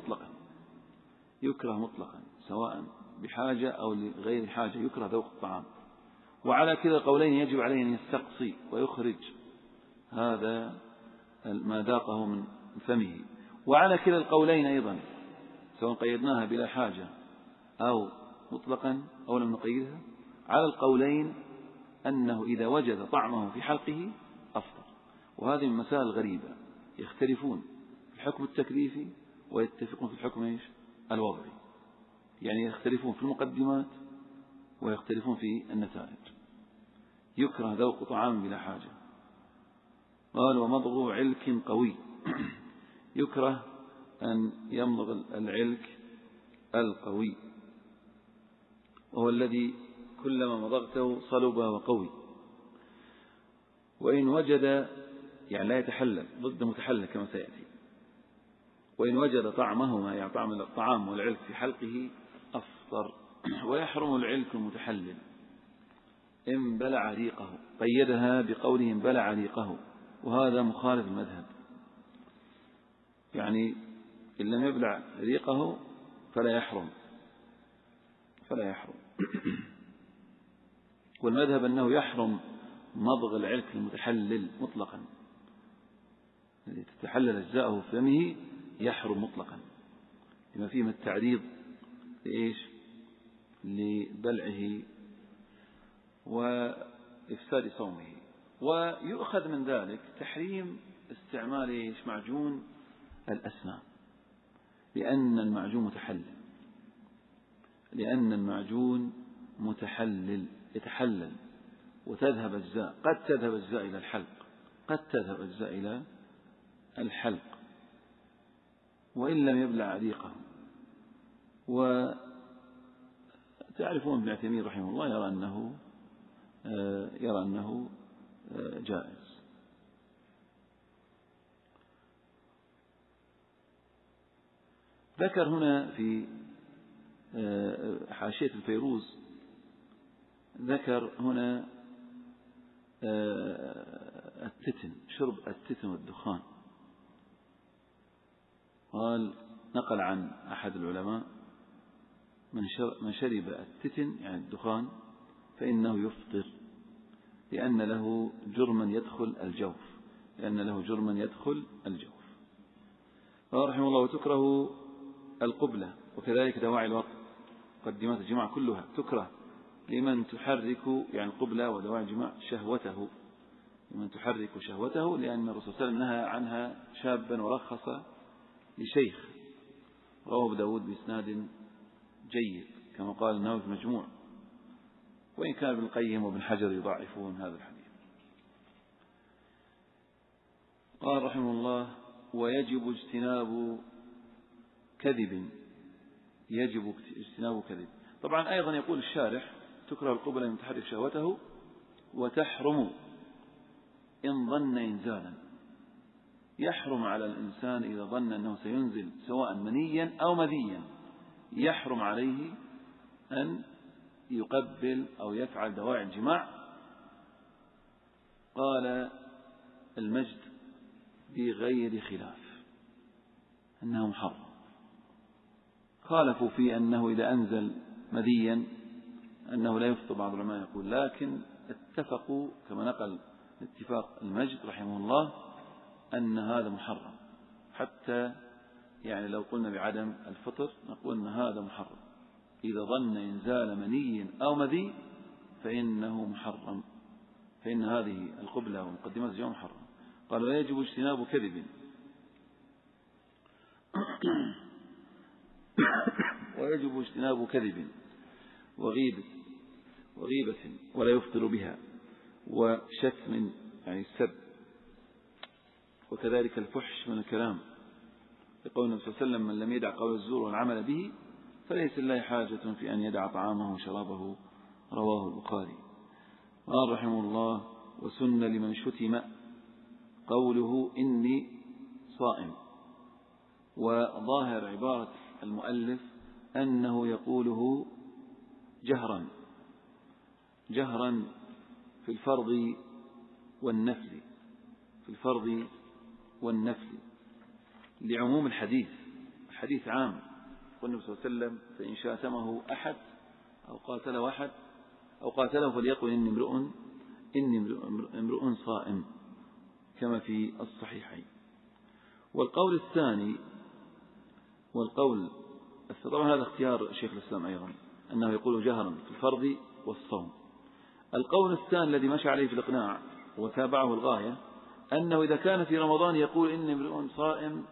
يكره مطلقا سواء بحاجة أو لغير حاجة، يكره ذوق الطعام. وعلى كلا القولين يجب عليه أن يستقصي ويخرج هذا ما ذاقه من فمه. وعلى كلا القولين أيضا سواء قيدناها بلا حاجة أو مطلقا أو لم نقيدها، على القولين أنه إذا وجد طعمه في حلقه أفطر. وهذه من مسائل غريبة، يختلفون في الحكم التكليفي ويتفقون في الحكم الوضعي. يعني يختلفون في المقدمات ويختلفون في النتائج. يكره ذوق طعام بلا حاجة. قال ومضغ علك قوي. يكره أن يمضغ العلك القوي، وهو الذي كلما مضغته صلب وقوي. وإن وجد، يعني لا يتحلل، ضد متحلل كما سيأتي. وإن وجد طعمهما، يعني طعم الطعام والعلك في حلقه أفطر. ويحرم العلك المتحلل إن بلع ريقه. قيدها بقوله إن بلع ريقه، وهذا مخالف المذهب. يعني إن لم يبلع ريقه فلا يحرم. والمذهب أنه يحرم مضغ العلك المتحلل مطلقا، الذي تتحلل أجزاءه في فمه يحرم مطلقا، لما فيه من التعريض لبلعه وإفساد صومه. ويؤخذ من ذلك تحريم استعمال معجون الأسنان، لأن المعجون متحلل يتحلل وتذهب أجزاء، قد تذهب أجزاء إلى الحلق، إلى الحلق وإن لم يبلع ريقه. وتعرفون ابن عثيمين رحمه الله يرى أنه جائز. ذكر هنا في حاشية الفيروز، ذكر هنا التتن، شرب التتن والدخان. قال نقل عن أحد العلماء من شرب التتن يعني الدخان فإنه يفطر، لأن له جرما يدخل الجوف. قال رحمه الله وتكره القبلة وكذلك دواعي الوطن. مقدمات الجماع كلها تكره لمن تحرك يعني القبلة ودواعي الجماع شهوته، لمن تحرك شهوته، لأن الرسول صلى الله عليه وسلم نهى عنها شابا ورخص لشيخ. رواه أبو داود بإسناد جيد كما قال النووي في المجموع، وإن كان ابن القيم وابن حجر يضعفون هذا الحديث. قال رحمه الله: ويجب اجتناب كذب، يجب اجتناب كذب. طبعا أيضا يقول الشارح: تكره القبلة من تحرك شهوته، وتحرم إن ظن إنزالا. يحرم على الإنسان إذا ظن أنه سينزل سواء منيا أو مذيا، يحرم عليه أن يقبل أو يفعل دواعي الجماع. قال المجد: بغير خلاف، أنه محرم. خالفوا في أنه إذا أنزل مذيا أنه لا يفطر، بعض العلماء يقول، لكن اتفقوا كما نقل اتفاق المجد رحمه الله أن هذا محرم. حتى يعني لو قلنا بعدم الفطر نقول أن هذا محرم، إذا ظن إنزال مني أو مذي فإنه محرم، فإن هذه القبلة ومقدمات الجماع محرم. قال: ويجب اجتناب كذب ويجب اجتناب كذب وغيبة ولا يفطر بها، وشتم يعني السب، وكذلك الفحش من الكلام، يقول النبي صلى الله عليه وسلم: من لم يدع قول الزور والعمل به فليس لله حاجة في أن يدع طعامه وشرابه. رواه البخاري. قال رحمه الله: وسن لمن شتم قوله إني صائم. وظاهر عبارة المؤلف أنه يقوله جهرا في الفرض والنفل، لعموم الحديث عام. قال النبي صلى الله عليه وسلم: فإن شاتمه أحد أو قاتله أحد أو قاتله فليقل إني امرؤ صائم، كما في الصحيحين. والقول الثاني طبعا هذا اختيار شيخ الإسلام أيضا، أنه يقول جهرا في الفرض والصوم. القول الثاني الذي مشى عليه في الإقناع وتابعه الغاية أنه إذا كان في رمضان يقول إني امرؤ صائم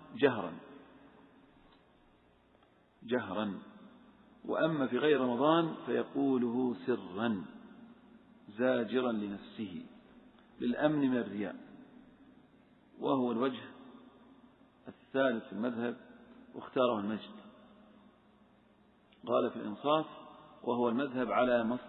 جهرا، وأما في غير رمضان فيقوله سرا زاجرا لنفسه للأمن من الرياء. وهو الوجه الثالث في المذهب، واختاره المجد. قال في الإنصاف: وهو المذهب على ما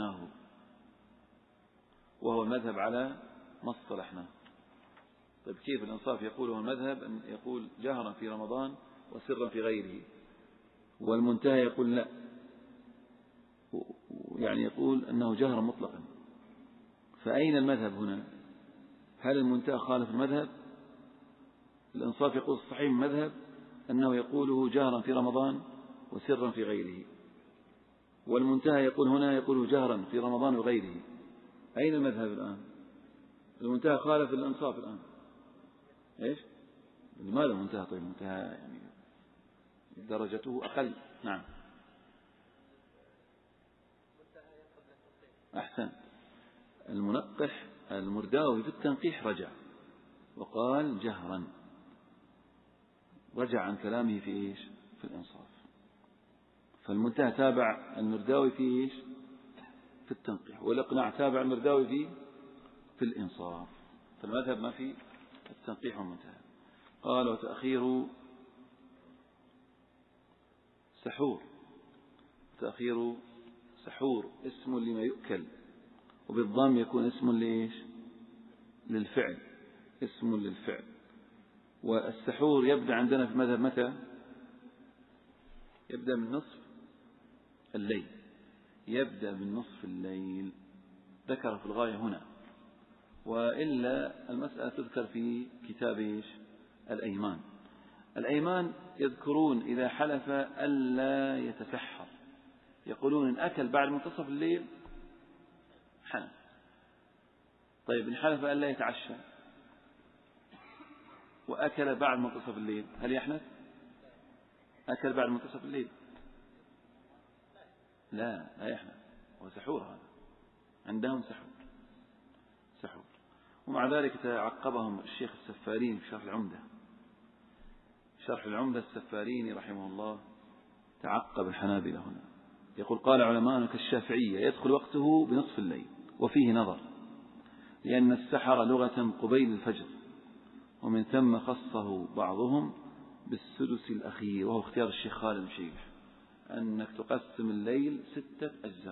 اصطلحناه. طيب كيف الإنصاف يقول هو المذهب أن يقول جهرا في رمضان وسرا في غيره، والمنتهى يقول لا، يعني يقول أنه جهرا مطلقا؟ فأين المذهب هنا؟ هل المنتهى خالف المذهب؟ الإنصاف يقول الصحيح من المذهب أنه يقوله جهرا في رمضان وسرا في غيره، والمنتهى يقول هنا يقوله جهرا في رمضان وغيره. أين المذهب الآن؟ المنتهى خالف الإنصاف الآن. إيش؟ لماذا المنتهى؟ طيب المنتهى يعني درجته أقل. نعم، أحسن. المنقح المرداوي في التنقيح رجع وقال جهرا، رجع عن كلامه في إيش؟ في الإنصاف. فالمنتهى تابع المرداوي في إيش؟ في التنقيح، والإقناع تابع المرداوي في الإنصاف. فالمذهب ما في التنقيح والمنتهى. قال: وتأخير سحور اسم لما يؤكل، وبالضم يكون اسم لإيش؟ للفعل، اسم للفعل. والسحور يبدأ عندنا في المذهب متى؟ يبدأ من نصف الليل، ذكر في الغاية هنا، وإلا المسألة تذكر في كتاب إيش؟ الأيمان يذكرون إذا حلف ألا يتسحر، يقولون إن أكل بعد منتصف الليل حنث. طيب إن حلف ألا يتعشى وأكل بعد منتصف الليل هل يحنث؟ أكل بعد منتصف الليل لا يحنث، هو سحور، هذا عندهم سحور. ومع ذلك تعقبهم الشيخ السفاريني في شرح العمدة السفاريني رحمه الله تعقب الحنابلة هنا، يقول: قال علماء كالشافعية يدخل وقته بنصف الليل، وفيه نظر، لأن السحر لغة قبيل الفجر، ومن ثم خصه بعضهم بالسدس الأخير، وهو اختيار الشيخ خالد مشيح، أنك تقسم الليل 6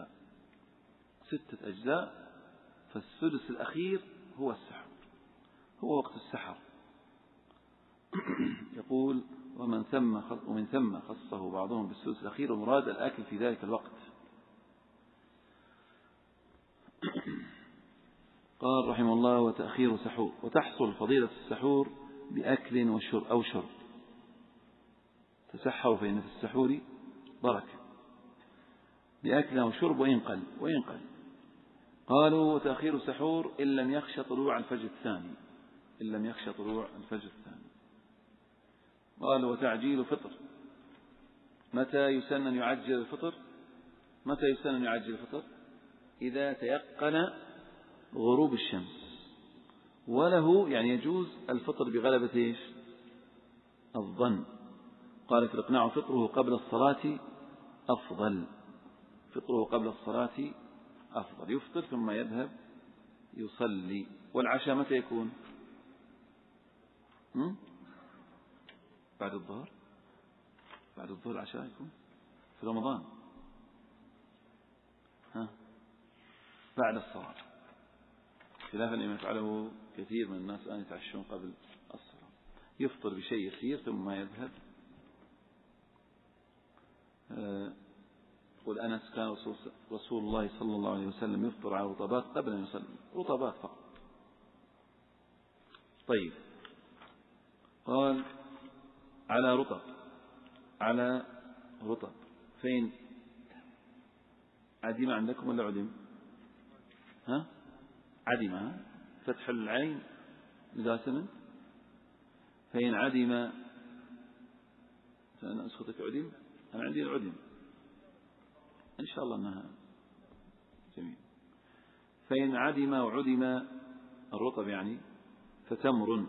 أجزاء، فالسدس الأخير هو السحر، هو وقت السحر. يقول: ومن ثم خصه بعضهم بالسدس الأخير، ومراد الأكل في ذلك الوقت. قال رحمه الله: وتأخير سحور، وتحصل فضيلة السحور بأكل أو شرب. تسحروا فإن في السحور بركة، بأكل أو شرب وإن قل. قالوا: وتأخير سحور إن لم يخشى طلوع الفجر الثاني. قالوا: وتعجيل فطر، متى يسن أن يعجل الفطر؟ إذا تيقن غروب الشمس، وله يعني يجوز الفطر بغلبة الظن. قال في الإقناع: فطره قبل الصلاة أفضل، يفطر ثم يذهب يصلي. والعشاء متى يكون؟ بعد الظهر العشاء يكون في رمضان، بعد الصلاة، خلافا لما يفعله كثير من الناس الآن يتعشون قبل الصلاة. يفطر بشيء يسير ثم يذهب. يقول أنس: كان رسول الله صلى الله عليه وسلم يفطر على رطبات قبل أن يصلي، رطبات فقط. طيب، قال: على رطب. فين عدم عندكم ولا عدم؟ عدم، فتح العين لازما. فإن عدم، فأنا أسخطك عدم، أنا عندي العدم إن شاء الله أنها جميل. فإن عدم وعدم الرطب يعني فتمر.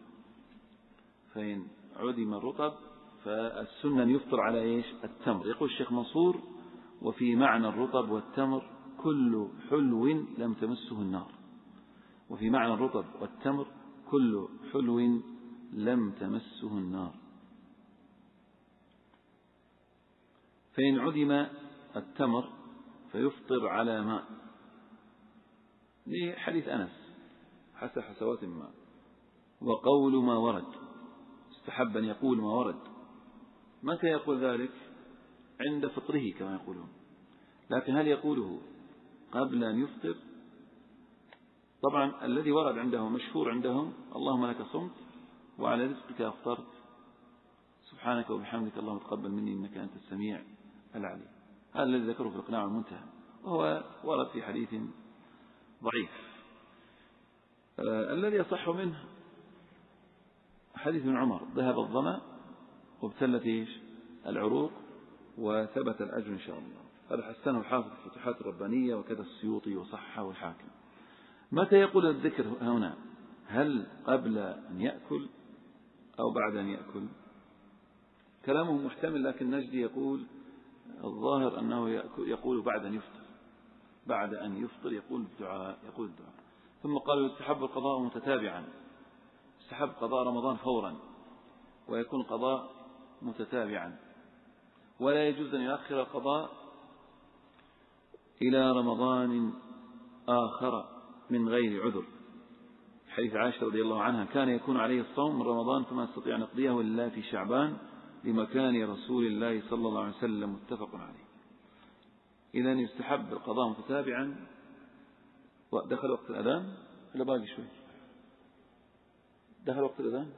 فإن عدم الرطب فالسنة يفطر على التمر. يقول الشيخ منصور: وفي معنى الرطب والتمر كل حلو لم تمسه النار. وفي معنى الرطب والتمر كل حلو لم تمسه النار. فإن عدم التمر فيفطر على ماء، لحديث أنس حسب حسوات الماء. وقول ما ورد، استحب أن يقول ما ورد. متى يقول ذلك؟ عند فطره كما يقولون، لكن هل يقوله قبل أن يفطر؟ طبعا الذي ورد عندهم مشهور عندهم: اللهم لك صمت وعلى رزقك أفطرت، سبحانك وبحمدك اللهم تقبل مني إنك أنت السميع العليم. هذا الذي ذكره في الإقناع المنتهى، وهو ورد في حديث ضعيف. الذي يصح منه حديث ابن عمر: ذهب الظمأ وابتلت العروق وثبت الأجر إن شاء الله. هذا حسنه الحافظ في الفتوحات الربانية، وكذا السيوطي وصححه الحاكم. متى يقول الذكر هنا؟ هل قبل أن يأكل أو بعد أن يأكل؟ كلامه محتمل، لكن نجدي يقول الظاهر أنه يقول بعد أن يفطر يقول الدعاء. ثم قالوا: يستحب القضاء متتابعا، يستحب قضاء رمضان فورا، ويكون قضاء متتابعا، ولا يجوز أن يؤخر القضاء إلى رمضان آخر من غير عذر. حديث عائشة رضي الله عنها: كان يكون عليه الصوم من رمضان ثم يستطيع أن يقضيه إلا في شعبان لمكان رسول الله صلى الله عليه وسلم، متفق عليه. إذن يستحب القضاء متتابعا. ودخل وقت الأذان إلا باقي شوي؟ دخل وقت الأذان؟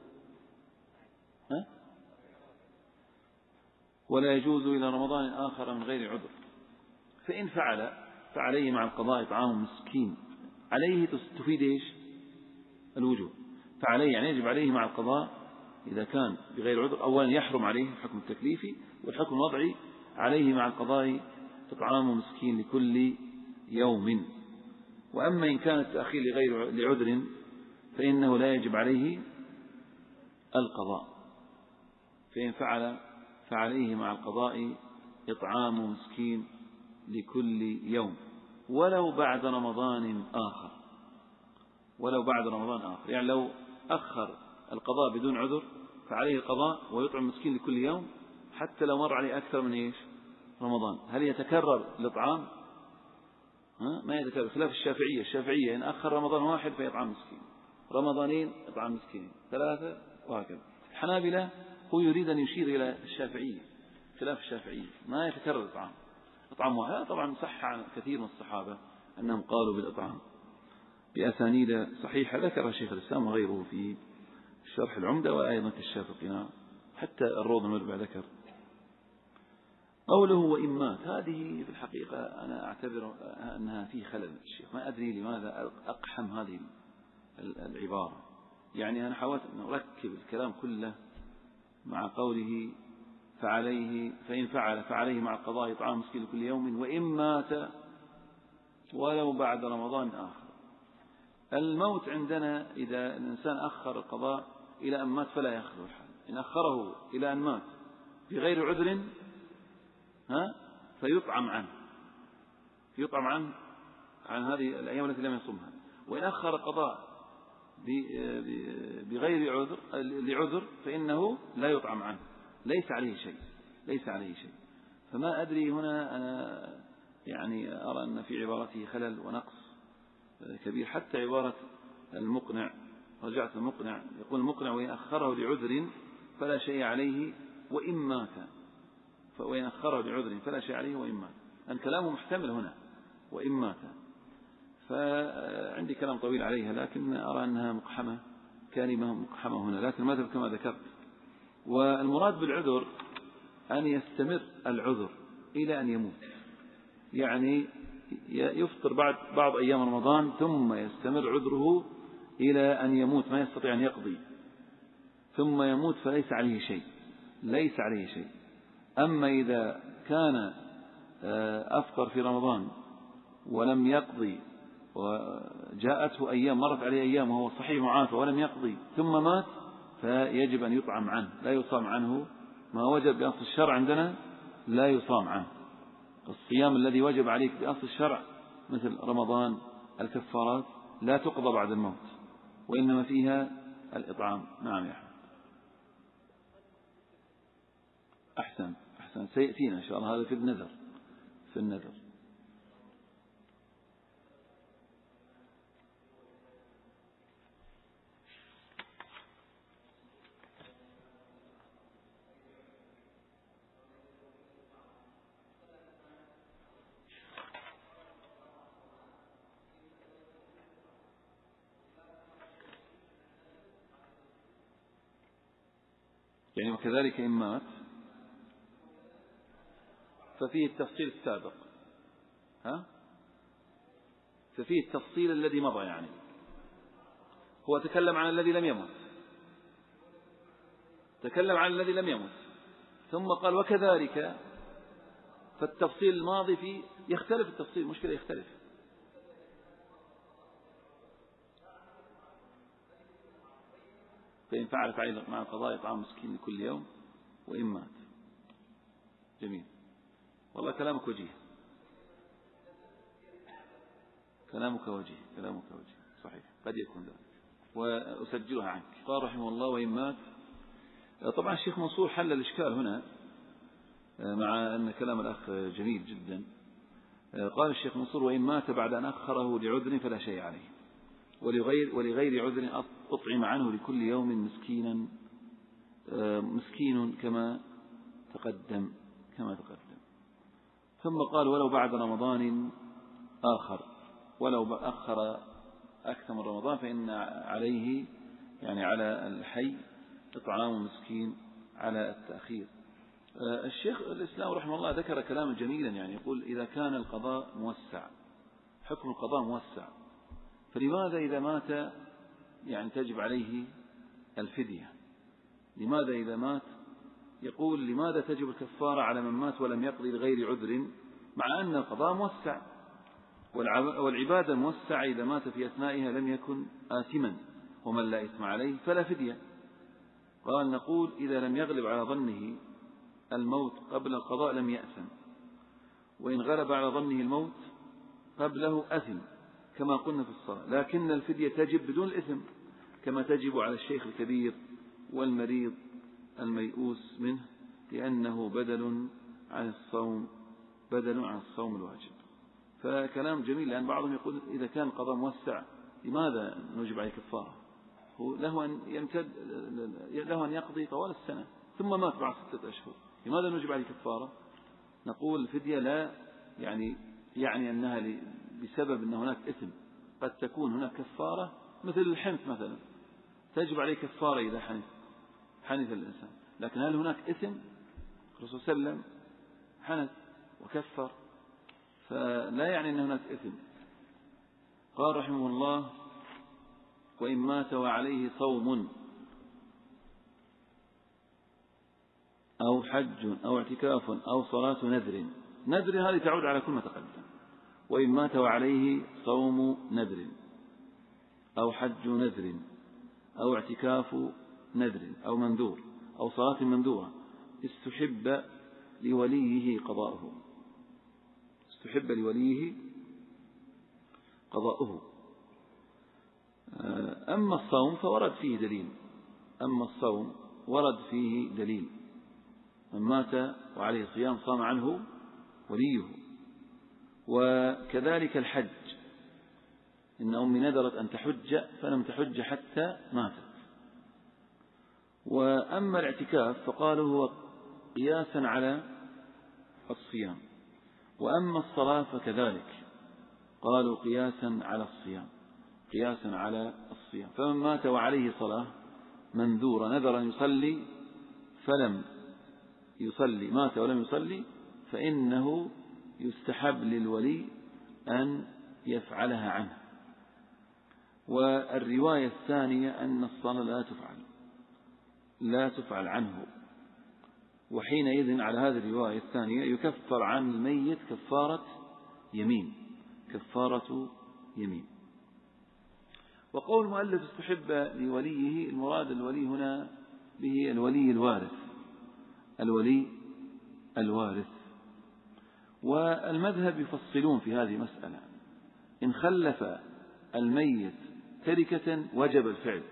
ولا يجوز إلى رمضان آخر من غير عذر. فإن فعليه مع القضاء إطعام مسكين. عليه تفيد الوجوب، فعليه يعني يجب عليه مع القضاء إذا كان بغير عذر. أولا يحرم عليه الحكم التكليفي، والحكم الوضعي عليه مع القضاء إطعام مسكين لكل يوم. وأما إن كان التأخير لعذر فإنه لا يجب عليه القضاء، فإن فعل فعليه مع القضاء إطعام مسكين لكل يوم ولو بعد رمضان آخر. ولو بعد رمضان آخر، يعني لو أخر القضاء بدون عذر فعليه القضاء ويطعم مسكين لكل يوم حتى لو مر عليه أكثر من رمضان. هل يتكرر الإطعام؟ ما يتكرر، خلاف الشافعية إن أخر رمضان واحد فيطعم مسكين، رمضانين يطعم مسكين، 3 وهكذا. الحنابلة هو يريد أن يشير إلى الشافعية، خلاف الشافعية ما يتكرر إطعام واحد. طبعا صح عن كثير من الصحابة أنهم قالوا بالإطعام بأسانيد صحيحة ذكر شيخ الإسلام وغيره في شرح العمدة وأيضا كشاف القناع، حتى الروض المربع ذكر. قوله وإن مات، هذه في الحقيقة أنا أعتبر أنها في خلل الشيخ، ما أدري لماذا أقحم هذه العبارة. يعني أنا حاولت أن أركب الكلام كله مع قوله فعليه فإن فعل فعليه مع القضاء إطعام مسكين لكل يوم وإن مات ولو بعد رمضان آخر. الموت عندنا إذا الإنسان أخر القضاء إلى أن مات فلا يخلو الحال، إن أخره إلى أن مات بغير عذر فيطعم عن هذه الأيام التي لم يصمها. وإن أخر القضاء بغير لعذر فإنه لا يطعم عنه، ليس عليه شيء. فما أدري هنا، أنا يعني أرى أن في عبارته خلل ونقص كبير. حتى عبارة المقنع، رجعت المقنع، يقول المقنع وإن أخره لعذر فلا شيء عليه وإن مات، وإن أخره لعذر فلا شيء عليه وإن مات، أن كلامه محتمل هنا وإن مات. فعندي كلام طويل عليها، لكن أرى أنها مقحمة، كلمة مقحمة هنا، لكن ما كما ذكرت. والمراد بالعذر أن يستمر العذر إلى أن يموت، يعني يفطر بعض أيام رمضان ثم يستمر عذره إلى أن يموت، ما يستطيع أن يقضي ثم يموت فليس عليه شيء. أما إذا كان أفطر في رمضان ولم يقضي وجاءته أيام، مرت عليه أيام وهو صحيح معافى ولم يقضي ثم مات، فيجب أن يطعم عنه، لا يصام عنه. ما وجب بأصل الشرع عندنا لا يصام عنه. الصيام الذي وجب عليك بأصل الشرع مثل رمضان، الكفارات لا تقضى بعد الموت، وإنما فيها الإطعام. نعم يا أحمد. أحسن سيأتينا إن شاء الله، هذا في النذر. يعني وكذلك إن مات ففيه التفصيل السابق، ففيه التفصيل الذي مضى. يعني هو تكلم عن الذي لم يمت، ثم قال وكذلك، فالتفصيل الماضي فيه يختلف، التفصيل مشكلة يختلف. فإن فعل فعل مع القضاء إطعام مسكين لكل يوم وإن مات. جميل، والله كلامك وجيه، صحيح، قد يكون ذلك وأسجلها عنك. قال رحمه الله وإن مات. طبعا الشيخ منصور حل الإشكال هنا، مع أن كلام الأخ جميل جدا. قال الشيخ منصور وإن مات بعد أن أخره لعذر فلا شيء عليه، ولغير عذر أطعم عنه لكل يوم مسكين كما تقدم. ثم قال ولو بعد رمضان آخر، ولو أخر أكثر من رمضان فإن عليه، يعني على الحي، إطعام مسكين على التأخير. الشيخ الإسلام رحمه الله ذكر كلاما جميلا، يعني يقول إذا كان القضاء موسع، حكم القضاء موسع، فلماذا إذا مات يعني تجب عليه الفدية؟ لماذا إذا مات، يقول لماذا تجب الكفارة على من مات ولم يقضي لغير عذر مع أن القضاء موسع، والعبادة الموسعة إذا مات في أثنائها لم يكن آثما، ومن لا إثم عليه فلا فدية. قال نقول إذا لم يغلب على ظنه الموت قبل القضاء لم يأثم، وإن غلب على ظنه الموت قبله أثم كما قلنا في الصلاة، لكن الفدية تجب بدون الإثم كما تجب على الشيخ الكبير والمريض الميؤوس منه، لأنه بدل عن الصوم الواجب. فكلام جميل، لأن بعضهم يقول إذا كان القضاء موسع لماذا نوجب عليه كفارة؟ هو له أن يقضي طوال السنة ثم مات بعد 6 أشهر، لماذا نوجب عليه كفارة؟ نقول الفدية لا يعني أنها بسبب أن هناك إثم، قد تكون هناك كفارة مثل الحنث مثلا، تجب عليه كفارة إذا حنث الإنسان، لكن هل هناك إثم؟ الرسول صلى الله عليه وسلم حنث وكفر، فلا يعني أن هناك إثم. قال رحمه الله وإن مات وعليه صوم أو حج أو اعتكاف أو صلاة نذر هذه تعود على كل ما تقدم. وإن مات وعليه صوم نذر أو حج نذر أو اعتكاف نذر أو منذور أو صلاة منذورة استحب لوليه قضاؤه. أما الصوم فورد فيه دليل، من مات وعليه صيام صام عنه وليه. وكذلك الحج، إن أمي نذرت أن تحج فلم تحج حتى ماتت. وأما الاعتكاف فقالوا هو قياسا على الصيام، وأما الصلاة فكذلك قالوا قياسا على الصيام. فمن مات وعليه صلاة منذورة نذر أن يصلي فلم يصلي، مات ولم يصلي، فإنه يستحب للولي أن يفعلها عنه. والرواية الثانية أن الصلاة لا تفعل عنه، وحينئذ على هذه الرواية الثانية يكفر عن الميت كفارة يمين. وقول المؤلف استحب لوليه، المراد الولي هنا به الولي الوارث. والمذهب يفصلون في هذه المسألة، إن خلف الميت تركة وجب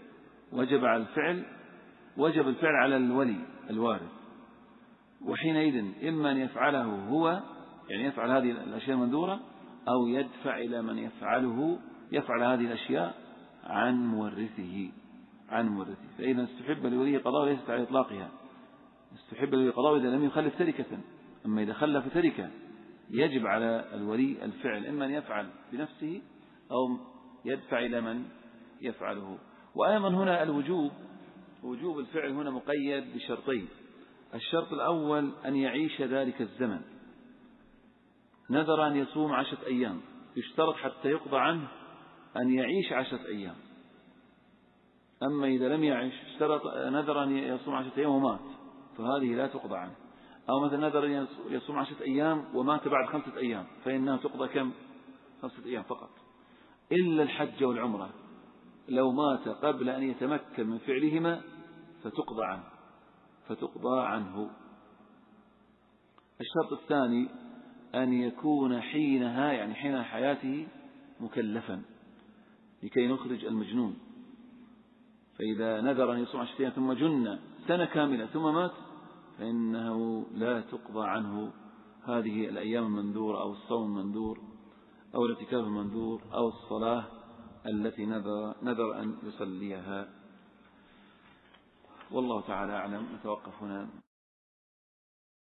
الفعل على الولي الوارث، وحينئذ إما أن يفعله هو، يعني يفعل هذه الأشياء المنذورة، أو يدفع إلى من يفعل هذه الأشياء عن مورثه. فإذا استحب لولي قضاء ليست على إطلاقها، استحب لولي قضاء إذا لم يخلف تركة. أما إذا خلف تركة يجب على الولي الفعل، إما أن يفعل بنفسه أو يدفع إلى من يفعله. وأيضا هنا وجوب الفعل هنا مقيد بشرطين. الشرط الأول أن يعيش ذلك الزمن، نذر أن يصوم 10 أيام، يشترط حتى يقضى عنه أن يعيش 10 أيام. أما إذا لم يعيش نذر أن يصوم 10 أيام ومات، فهذه لا تقضى عنه. أو مثلا نذر أن يصوم 10 أيام ومات بعد 5 أيام، فإنها تقضى كم؟ 5 أيام فقط. إلا الحج والعمرة لو مات قبل أن يتمكن من فعلهما فتقضى عنه. الشرط الثاني أن يكون حينها، يعني حين حياته، مكلفا لكي نخرج المجنون. فإذا نذر أن يصوم 10 أيام ثم جن سنة كاملة ثم مات، فإنه لا تقضى عنه هذه الأيام المنذورة أو الصوم المنذور أو الاعتكاف المنذور أو الصلاة التي نذر أن يصليها. والله تعالى أعلم. نتوقف هنا.